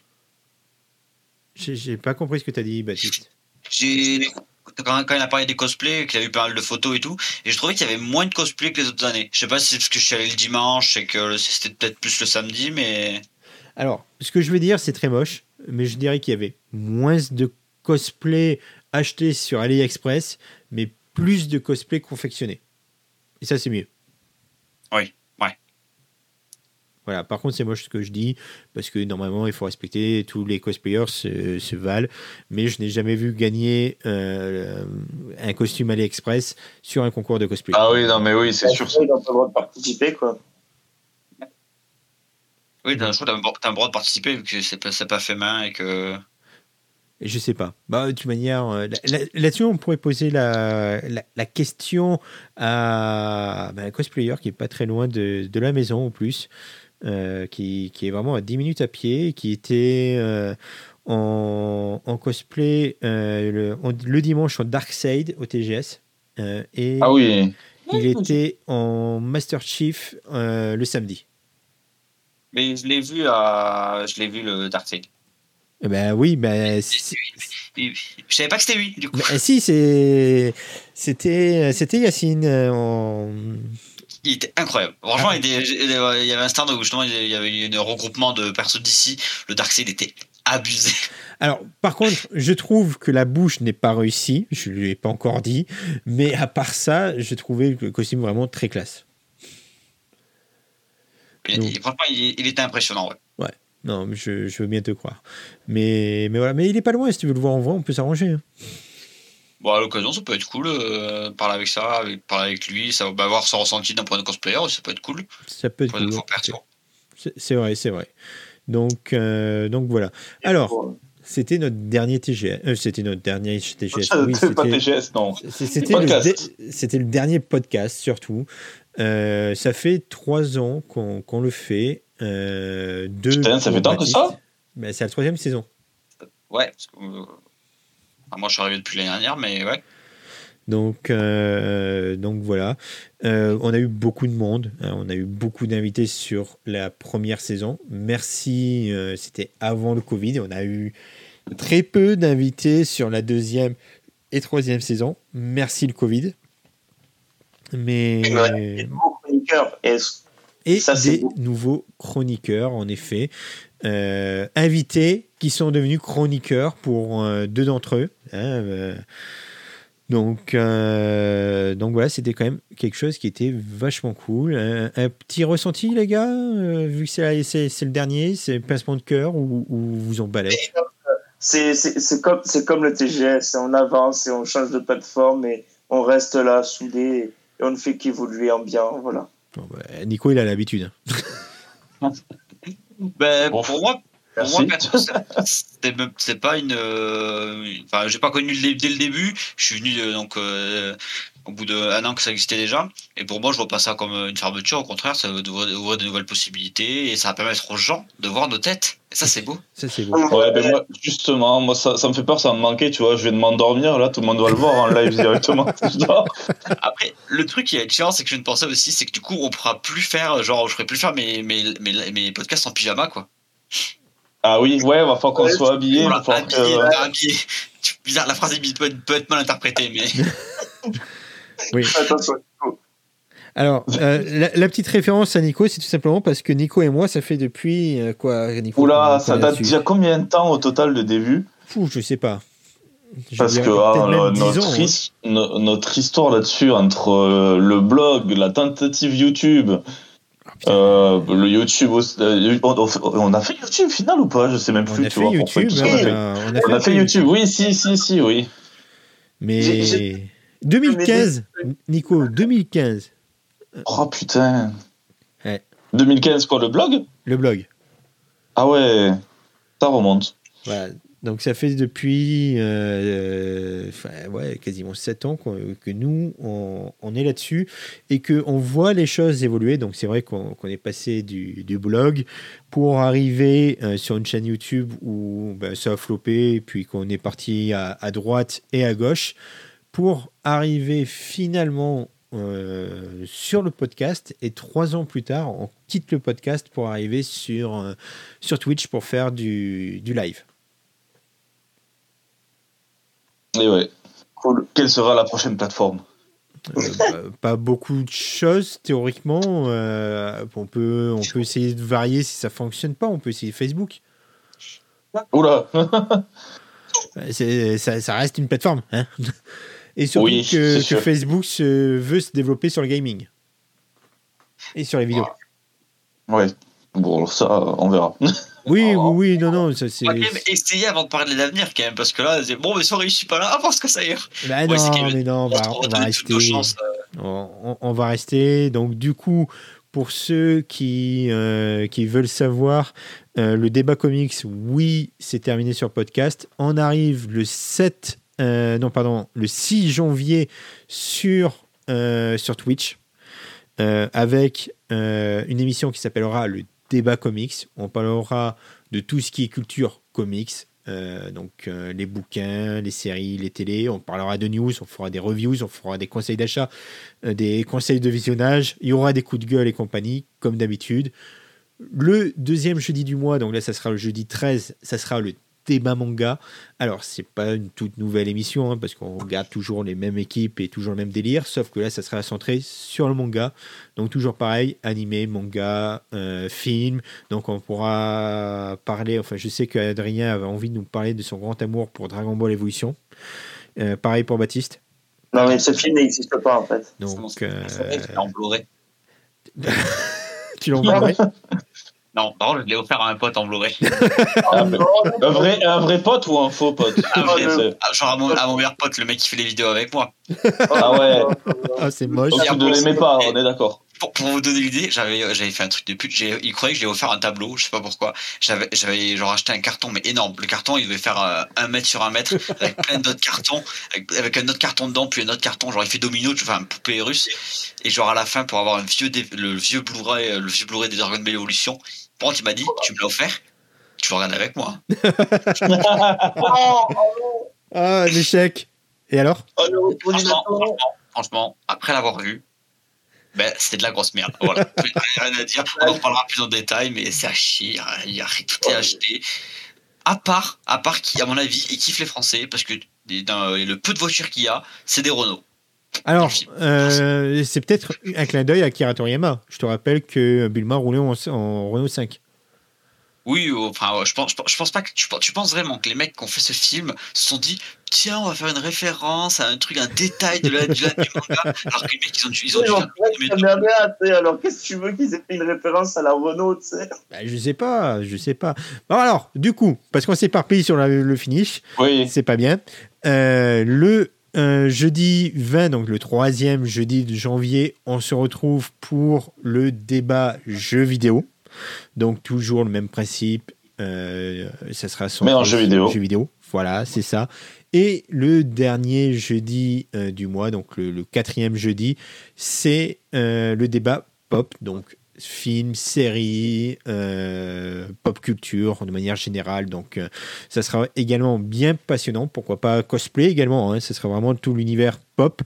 J'ai, j'ai pas compris ce que tu as dit, Baptiste. J'ai... Quand, quand il a parlé des cosplays, qu'il a eu pas mal de photos et tout, et je trouvais qu'il y avait moins de cosplays que les autres années. Je sais pas si c'est parce que je suis allé le dimanche et que c'était peut-être plus le samedi, mais... Alors, ce que je veux dire, c'est très moche, mais je dirais qu'il y avait moins de cosplays achetés sur AliExpress, mais plus de cosplays confectionnés. Et ça, c'est mieux. Oui, ouais. Voilà, par contre, c'est moche ce que je dis, parce que normalement, il faut respecter, tous les cosplayers se, se valent, mais je n'ai jamais vu gagner euh, un costume AliExpress sur un concours de cosplay. Ah oui, non, mais oui, c'est sûr. Il n'a pas le droit de participer, quoi. Oui, t'as, t'as, t'as un droit de participer, vu que c'est pas, c'est pas fait main et que... Et je sais pas. Bah, de toute manière, là, là, là-dessus, on pourrait poser la, la, la question à bah, un cosplayer qui est pas très loin de, de la maison, en plus. Euh, qui, qui est vraiment à dix minutes à pied, qui était euh, en, en cosplay euh, le, en, le dimanche en Darkseid au T G S. Euh, et ah oui. il était en Master Chief euh, le samedi. Mais je l'ai vu, à... je l'ai vu le Darkseid. Eh ben oui, ben... C'est... Je savais pas que c'était lui, du coup. Ben, si, c'est... C'était, c'était Yacine en... Il était incroyable. Franchement, ah. il, était, il y avait un stand où justement il y avait un regroupement de personnes d'ici. Le Darkseid était abusé. Alors, par contre, je trouve que la bouche n'est pas réussie. Je ne lui ai pas encore dit. Mais à part ça, j'ai trouvé le costume vraiment très classe. Il, Donc, franchement, il, il était impressionnant. Ouais. Ouais. Non, je, je veux bien te croire. Mais, mais voilà. Mais il n'est pas loin. Si tu veux le voir en vrai, on peut s'arranger. Hein. Bon, à l'occasion, ça peut être cool. Euh, parler avec ça, avec, parler avec lui, ça va avoir son ressenti d'un point de cosplayer, ça peut être cool. Ça peut être cool. C'est, c'est vrai, c'est vrai. Donc, euh, donc voilà. Alors, c'était notre dernier T G S. Euh, c'était notre dernier T G S. Oui, c'était pas T G S, non. C'était le, dé- c'était le dernier podcast, surtout. Euh, ça fait trois ans qu'on, qu'on le fait. Euh, deux Putain, ça fait tant que ça ben, c'est la troisième saison. Ouais, parce que, euh, enfin, moi je suis arrivé depuis l'année dernière, mais ouais. Donc, euh, donc voilà. Euh, on a eu beaucoup de monde. Hein, on a eu beaucoup d'invités sur la première saison. Merci. Euh, c'était avant le Covid. On a eu très peu d'invités sur la deuxième et troisième saison. Merci le Covid. Mais ouais, des nouveaux chroniqueurs. Et, et ça, des beau. nouveaux chroniqueurs, en effet. Euh, invités qui sont devenus chroniqueurs pour euh, deux d'entre eux. Hein, euh, Donc, euh, donc voilà, c'était quand même quelque chose qui était vachement cool. Un, un petit ressenti, les gars, euh, vu que c'est, c'est, c'est le dernier, c'est pincement de cœur ou, ou vous en balèque? C'est, c'est, c'est, comme, c'est comme le T G S, on avance et on change de plateforme et on reste là, soudés, et on ne fait qu'évoluer en bien, voilà. Bon, bah, Nico, il a l'habitude. ben, pour moi, pour moi, perso, c'est, c'est pas une. Euh, enfin, j'ai pas connu dès le début. Je suis venu euh, donc euh, au bout d'un an que ça existait déjà. Et pour moi, je vois pas ça comme une fermeture. Au contraire, ça ouvre de nouvelles possibilités et ça va permettre aux gens de voir nos têtes. Et ça, c'est beau. Ça, c'est beau. Ouais, ben moi, justement, moi, ça, ça me fait peur, ça me manquait. Tu vois, je vais de m'endormir là, tout le monde va le voir en live directement. Après, le truc qui est différent, c'est que je ne pensais aussi, c'est que du coup, on pourra plus faire, genre, je pourrais plus faire mes mes mes, mes podcasts en pyjama, quoi. Ah oui, ouais, il va falloir qu'on soit habillé. Voilà, va habillé, que... habillé. Bizarre, la phrase peut être, peut être mal interprétée, mais. Oui. Alors, euh, la, la petite référence à Nico, c'est tout simplement parce que Nico et moi, ça fait depuis euh, quoi, Nico? Oula, ça date déjà combien de temps au total de début? Fou, je sais pas. Je parce que ah, le, notre, ans, his, hein. no, notre histoire là-dessus, entre euh, le blog, la tentative YouTube, oh, euh, le YouTube, euh, on, on a fait YouTube final ou pas? Je sais même on plus. A tu fait vois, YouTube, on, on, a, a, fait, on a fait, on a fait YouTube. YouTube, oui, si, si, si, oui. Mais j'ai, j'ai... deux mille quinze, Nico, deux mille quinze. Oh putain. Ouais. deux mille quinze, quoi, le blog? Le blog. Ah ouais, ça remonte. Voilà. Donc ça fait depuis euh, euh, ouais, quasiment sept ans que nous, on, on est là-dessus et qu'on voit les choses évoluer. Donc c'est vrai qu'on, qu'on est passé du, du blog pour arriver euh, sur une chaîne YouTube où ben, ça a floppé et puis qu'on est parti à, à droite et à gauche pour arriver finalement euh, sur le podcast. Et trois ans plus tard, on quitte le podcast pour arriver sur, euh, sur Twitch pour faire du, du live. Et ouais. Cool. Quelle sera la prochaine plateforme? euh, bah, Pas beaucoup de choses théoriquement. Euh, on peut on peut essayer de varier si ça fonctionne pas. On peut essayer Facebook. Oula. C'est, ça, ça reste une plateforme, hein. Et surtout oui, que, que Facebook se, veut se développer sur le gaming et sur les vidéos. Ouais. Bon, ça, on verra. Oui, oh. oui, oui, non, non, ça c'est. On va quand même essayer avant de parler de l'avenir, quand même, parce que là, c'est bon, mais sorry, je suis pas là, ah, parce que ça ira. Bah ouais, non, mais non, on va, on va rester. Chances, euh... on, on va rester. Donc, du coup, pour ceux qui, euh, qui veulent savoir, euh, le débat comics, oui, c'est terminé sur podcast. On arrive le sept, euh, non, pardon, le six janvier sur, euh, sur Twitch, euh, avec euh, une émission qui s'appellera le débat comics. On parlera de tout ce qui est culture comics, euh, donc euh, les bouquins, les séries, les télés. On parlera de news, on fera des reviews, on fera des conseils d'achat, euh, des conseils de visionnage. Il y aura des coups de gueule et compagnie, comme d'habitude. Le deuxième jeudi du mois, donc là, ça sera le jeudi treize, ça sera le débat manga. Alors, c'est pas une toute nouvelle émission, hein, parce qu'on regarde toujours les mêmes équipes et toujours le même délire, sauf que là, ça sera centré sur le manga. Donc, toujours pareil, animé, manga, euh, film. Donc, on pourra parler, enfin, je sais qu'Adrien avait envie de nous parler de son grand amour pour Dragon Ball Evolution. Euh, pareil pour Baptiste. Non, mais ce film n'existe pas, en fait. Donc, euh... en Blu-ray. Tu l'as en Blu-ray? Non, par contre, je l'ai offert à un pote en Blu-ray. un, un, vrai, un vrai pote ou un faux pote? Un vrai, genre à mon, à mon meilleur pote, le mec qui fait les vidéos avec moi. Ah ouais. Ah, c'est moche. Donc, tu ne l'aimais pas, on est d'accord. Pour, pour vous donner l'idée, j'avais, j'avais fait un truc de pute. J'ai, il croyait que je lui ai offert un tableau, je sais pas pourquoi. J'avais, j'avais genre acheté un carton, mais énorme. Le carton, il devait faire euh, un mètre sur un mètre, avec plein d'autres cartons, avec, avec un autre carton dedans, puis un autre carton. Genre, il fait domino, tu vois, un poupée russe. Et genre, à la fin, pour avoir un vieux, le vieux Blu-ray, le vieux Blu-ray des Dragon Ball Evolution, par contre, il m'a dit, tu me l'as offert, tu vas regarder avec moi. Ah, l'échec. Et alors? franchement, franchement, franchement, après l'avoir vu, ben, c'était de la grosse merde. Voilà. Rien à dire. On en reparlera plus en détail, mais c'est à chier. Il y a, tout est acheté. À part, à part qui, à mon avis, ils kiffent les Français, parce que dans le peu de voitures qu'il y a, c'est des Renault. Alors, euh, c'est peut-être un clin d'œil à Akira Toriyama. Je te rappelle que Bulma roulait en, en Renault cinq. Oui, enfin, je pense, je pense pas que tu, tu penses vraiment que les mecs qui ont fait ce film se sont dit tiens, on va faire une référence à un truc, un détail de la, du, du manga, alors que les mecs ils ont, ils ont oui, dû faire un mais... alors qu'est-ce que tu veux qu'ils aient fait une référence à la Renault, tu sais? Bah, je sais pas, je sais pas. Bon alors, du coup, parce qu'on s'éparpille sur la, le finish, oui. c'est pas bien. Euh, le euh, jeudi vingt, donc le troisième jeudi de janvier, on se retrouve pour le débat jeux vidéo. Donc toujours le même principe, euh, ça sera mais en jeu vidéo. jeu vidéo. Voilà, c'est ça. Et le dernier jeudi euh, du mois, donc le, le quatrième jeudi, c'est euh, le débat pop, donc film, série, euh, pop culture de manière générale. Donc euh, ça sera également bien passionnant. Pourquoi pas cosplay également, hein, ça sera vraiment tout l'univers pop.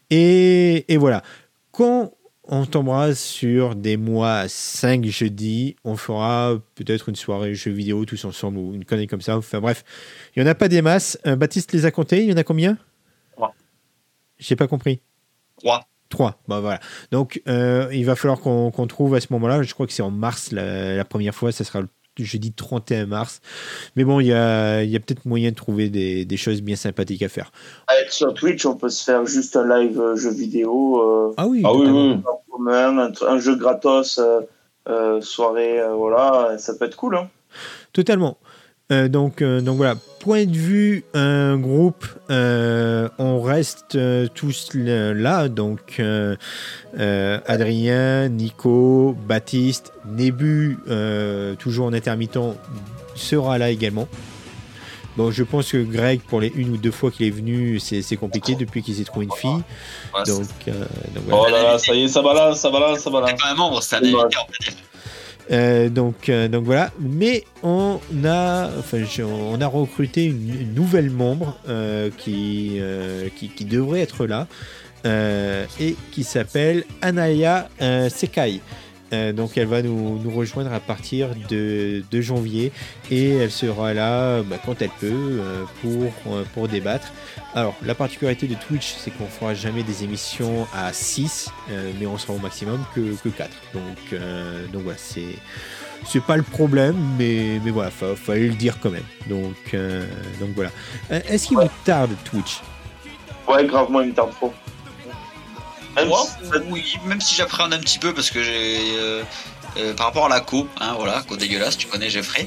Et, et voilà. Quand on tombera sur des mois cinq jeudis. On fera peut-être une soirée jeux vidéo tous ensemble ou une connerie comme ça. Enfin bref, il n'y en a pas des masses. Euh, Baptiste les a comptés. Il y en a combien ? Trois. J'ai pas compris. Trois. Trois. Bah voilà. Donc euh, il va falloir qu'on, qu'on trouve à ce moment-là. Je crois que c'est en mars la, la première fois. Ça sera le jeudi trente et un mars. Mais bon, il y a, y a peut-être moyen de trouver des, des choses bien sympathiques à faire. Avec sur Twitch, on peut se faire juste un live euh, jeu vidéo. Euh, ah oui, ah oui, oui. Un, un, un jeu gratos, euh, euh, soirée, euh, voilà, ça peut être cool. Hein. Totalement. Euh, donc, euh, donc voilà, point de vue un groupe, euh, on reste euh, tous là, donc euh, euh, Adrien, Nico, Baptiste, Nébu, euh, toujours en intermittent, sera là également. Bon, je pense que Greg, pour les une ou deux fois qu'il est venu, c'est, c'est compliqué depuis qu'il s'est trouvé une fille. Ouais, donc, euh, donc voilà. Oh là là, ça y est, ça balance, ça balance, ça balance. C'est pas un membre, c'est un invité, on peut dire. Euh, donc, euh, donc voilà, mais on a, enfin, je, on a recruté une, une nouvelle membre euh, qui, euh, qui, qui devrait être là euh, et qui s'appelle Anaya euh, Sekai. Euh, donc elle va nous, nous rejoindre à partir de, de janvier et elle sera là bah, quand elle peut euh, pour, euh, pour débattre. Alors la particularité de Twitch, c'est qu'on fera jamais des émissions à six, euh, mais on sera au maximum que, que quatre. Donc, euh, donc voilà, c'est, c'est pas le problème, mais, mais voilà, fa, fallait le dire quand même. Donc, euh, donc voilà. Euh, est-ce qu'il ouais. vous tarde Twitch ? Ouais, gravement, il me tarde trop. Même Moi, si... Oui, même si j'appréhende un petit peu parce que j'ai euh, euh, par rapport à la co, hein, voilà, co dégueulasse, tu connais Jeffrey.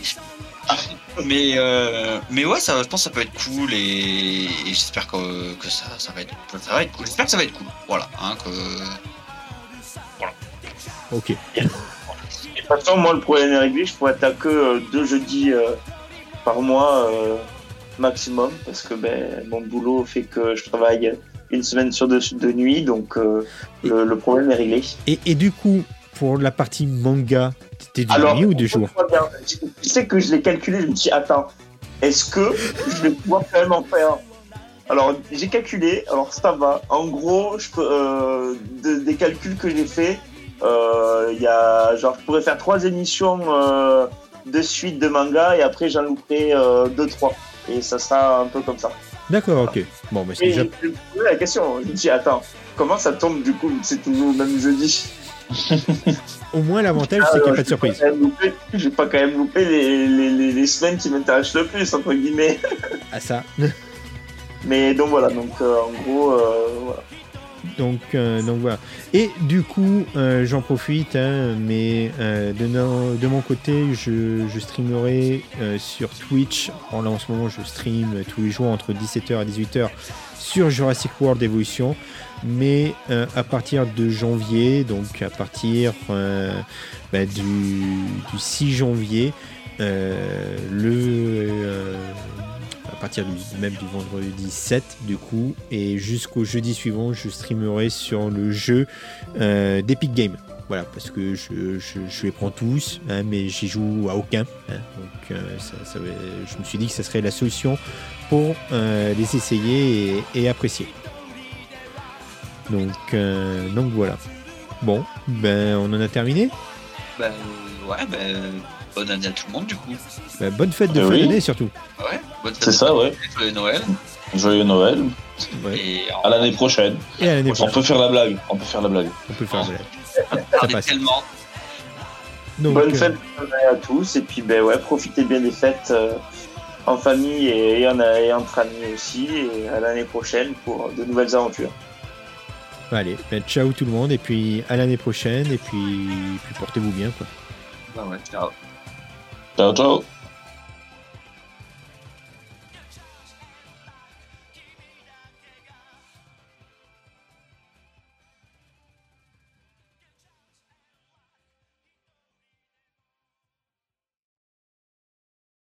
mais euh, mais ouais, ça, je pense que ça peut être cool et, et j'espère que, que ça, ça va être ça va être cool. J'espère que ça va être cool. Voilà, hein, que voilà. Ok. Et de toute façon, moi, le problème avec lui, je pourrais être à que euh, deux jeudis euh, par mois euh, maximum parce que ben mon boulot fait que je travaille une semaine sur deux de nuit, donc euh, le, le problème est réglé. Et, et du coup, pour la partie manga, t'étais de alors, nuit ou de jour ? Tu sais que je l'ai calculé, je me dis, attends, est-ce que je vais pouvoir quand même en faire ? Alors, j'ai calculé, alors ça va. En gros, je peux, euh, de, des calculs que j'ai faits, euh, y a, genre, je pourrais faire trois émissions euh, de suite de manga et après j'en louperai euh, deux, trois. Et ça sera un peu comme ça. D'accord, ok. Bon, mais c'est et déjà... je me posais la question, je me dis, attends, comment ça tombe du coup, c'est toujours le même jeudi ? Au moins, l'avantage, c'est ah, qu'il n'y a pas de surprise. Je vais pas quand même louper les, les, les, les semaines qui m'intéressent le plus, entre guillemets. Ah, ça. Mais donc voilà, donc euh, en gros, euh, voilà. Donc, euh, donc voilà. Et du coup, euh, j'en profite, hein, mais euh, de, no, de mon côté, je, je streamerai euh, sur Twitch. Alors là, en ce moment, je stream tous les jours entre dix-sept heures et dix-huit heures sur Jurassic World Evolution. Mais euh, à partir de janvier, donc à partir euh, bah, du, du six janvier, euh, le... Euh, à partir du, même du vendredi sept du coup, et jusqu'au jeudi suivant, je streamerai sur le jeu euh, d'Epic Games. Voilà, parce que je, je, je les prends tous, hein, mais j'y joue à aucun. Hein, donc euh, ça, ça, je me suis dit que ça serait la solution pour euh, les essayer et, et apprécier. Donc, euh, donc voilà. Bon, ben on en a terminé. Ben ouais, ben... Bonne année à tout le monde du coup. Bah, bonne fête de fin oui. d'année surtout. Ouais, bonne fête. C'est ça, ouais. Joyeux Noël. Joyeux Noël. Ouais. Et à l'année prochaine. Et à l'année prochaine. On peut faire la blague. On peut faire la blague. On peut faire oh. la blague. Ça passe tellement. Donc, bonne fête euh... à tous et puis ben ouais, profitez bien des fêtes euh, en famille et, et, en, et entre amis aussi et à l'année prochaine pour de nouvelles aventures. Allez, ben ciao tout le monde et puis à l'année prochaine et puis, puis portez-vous bien quoi. Ah ouais, ciao. Ciao ciao.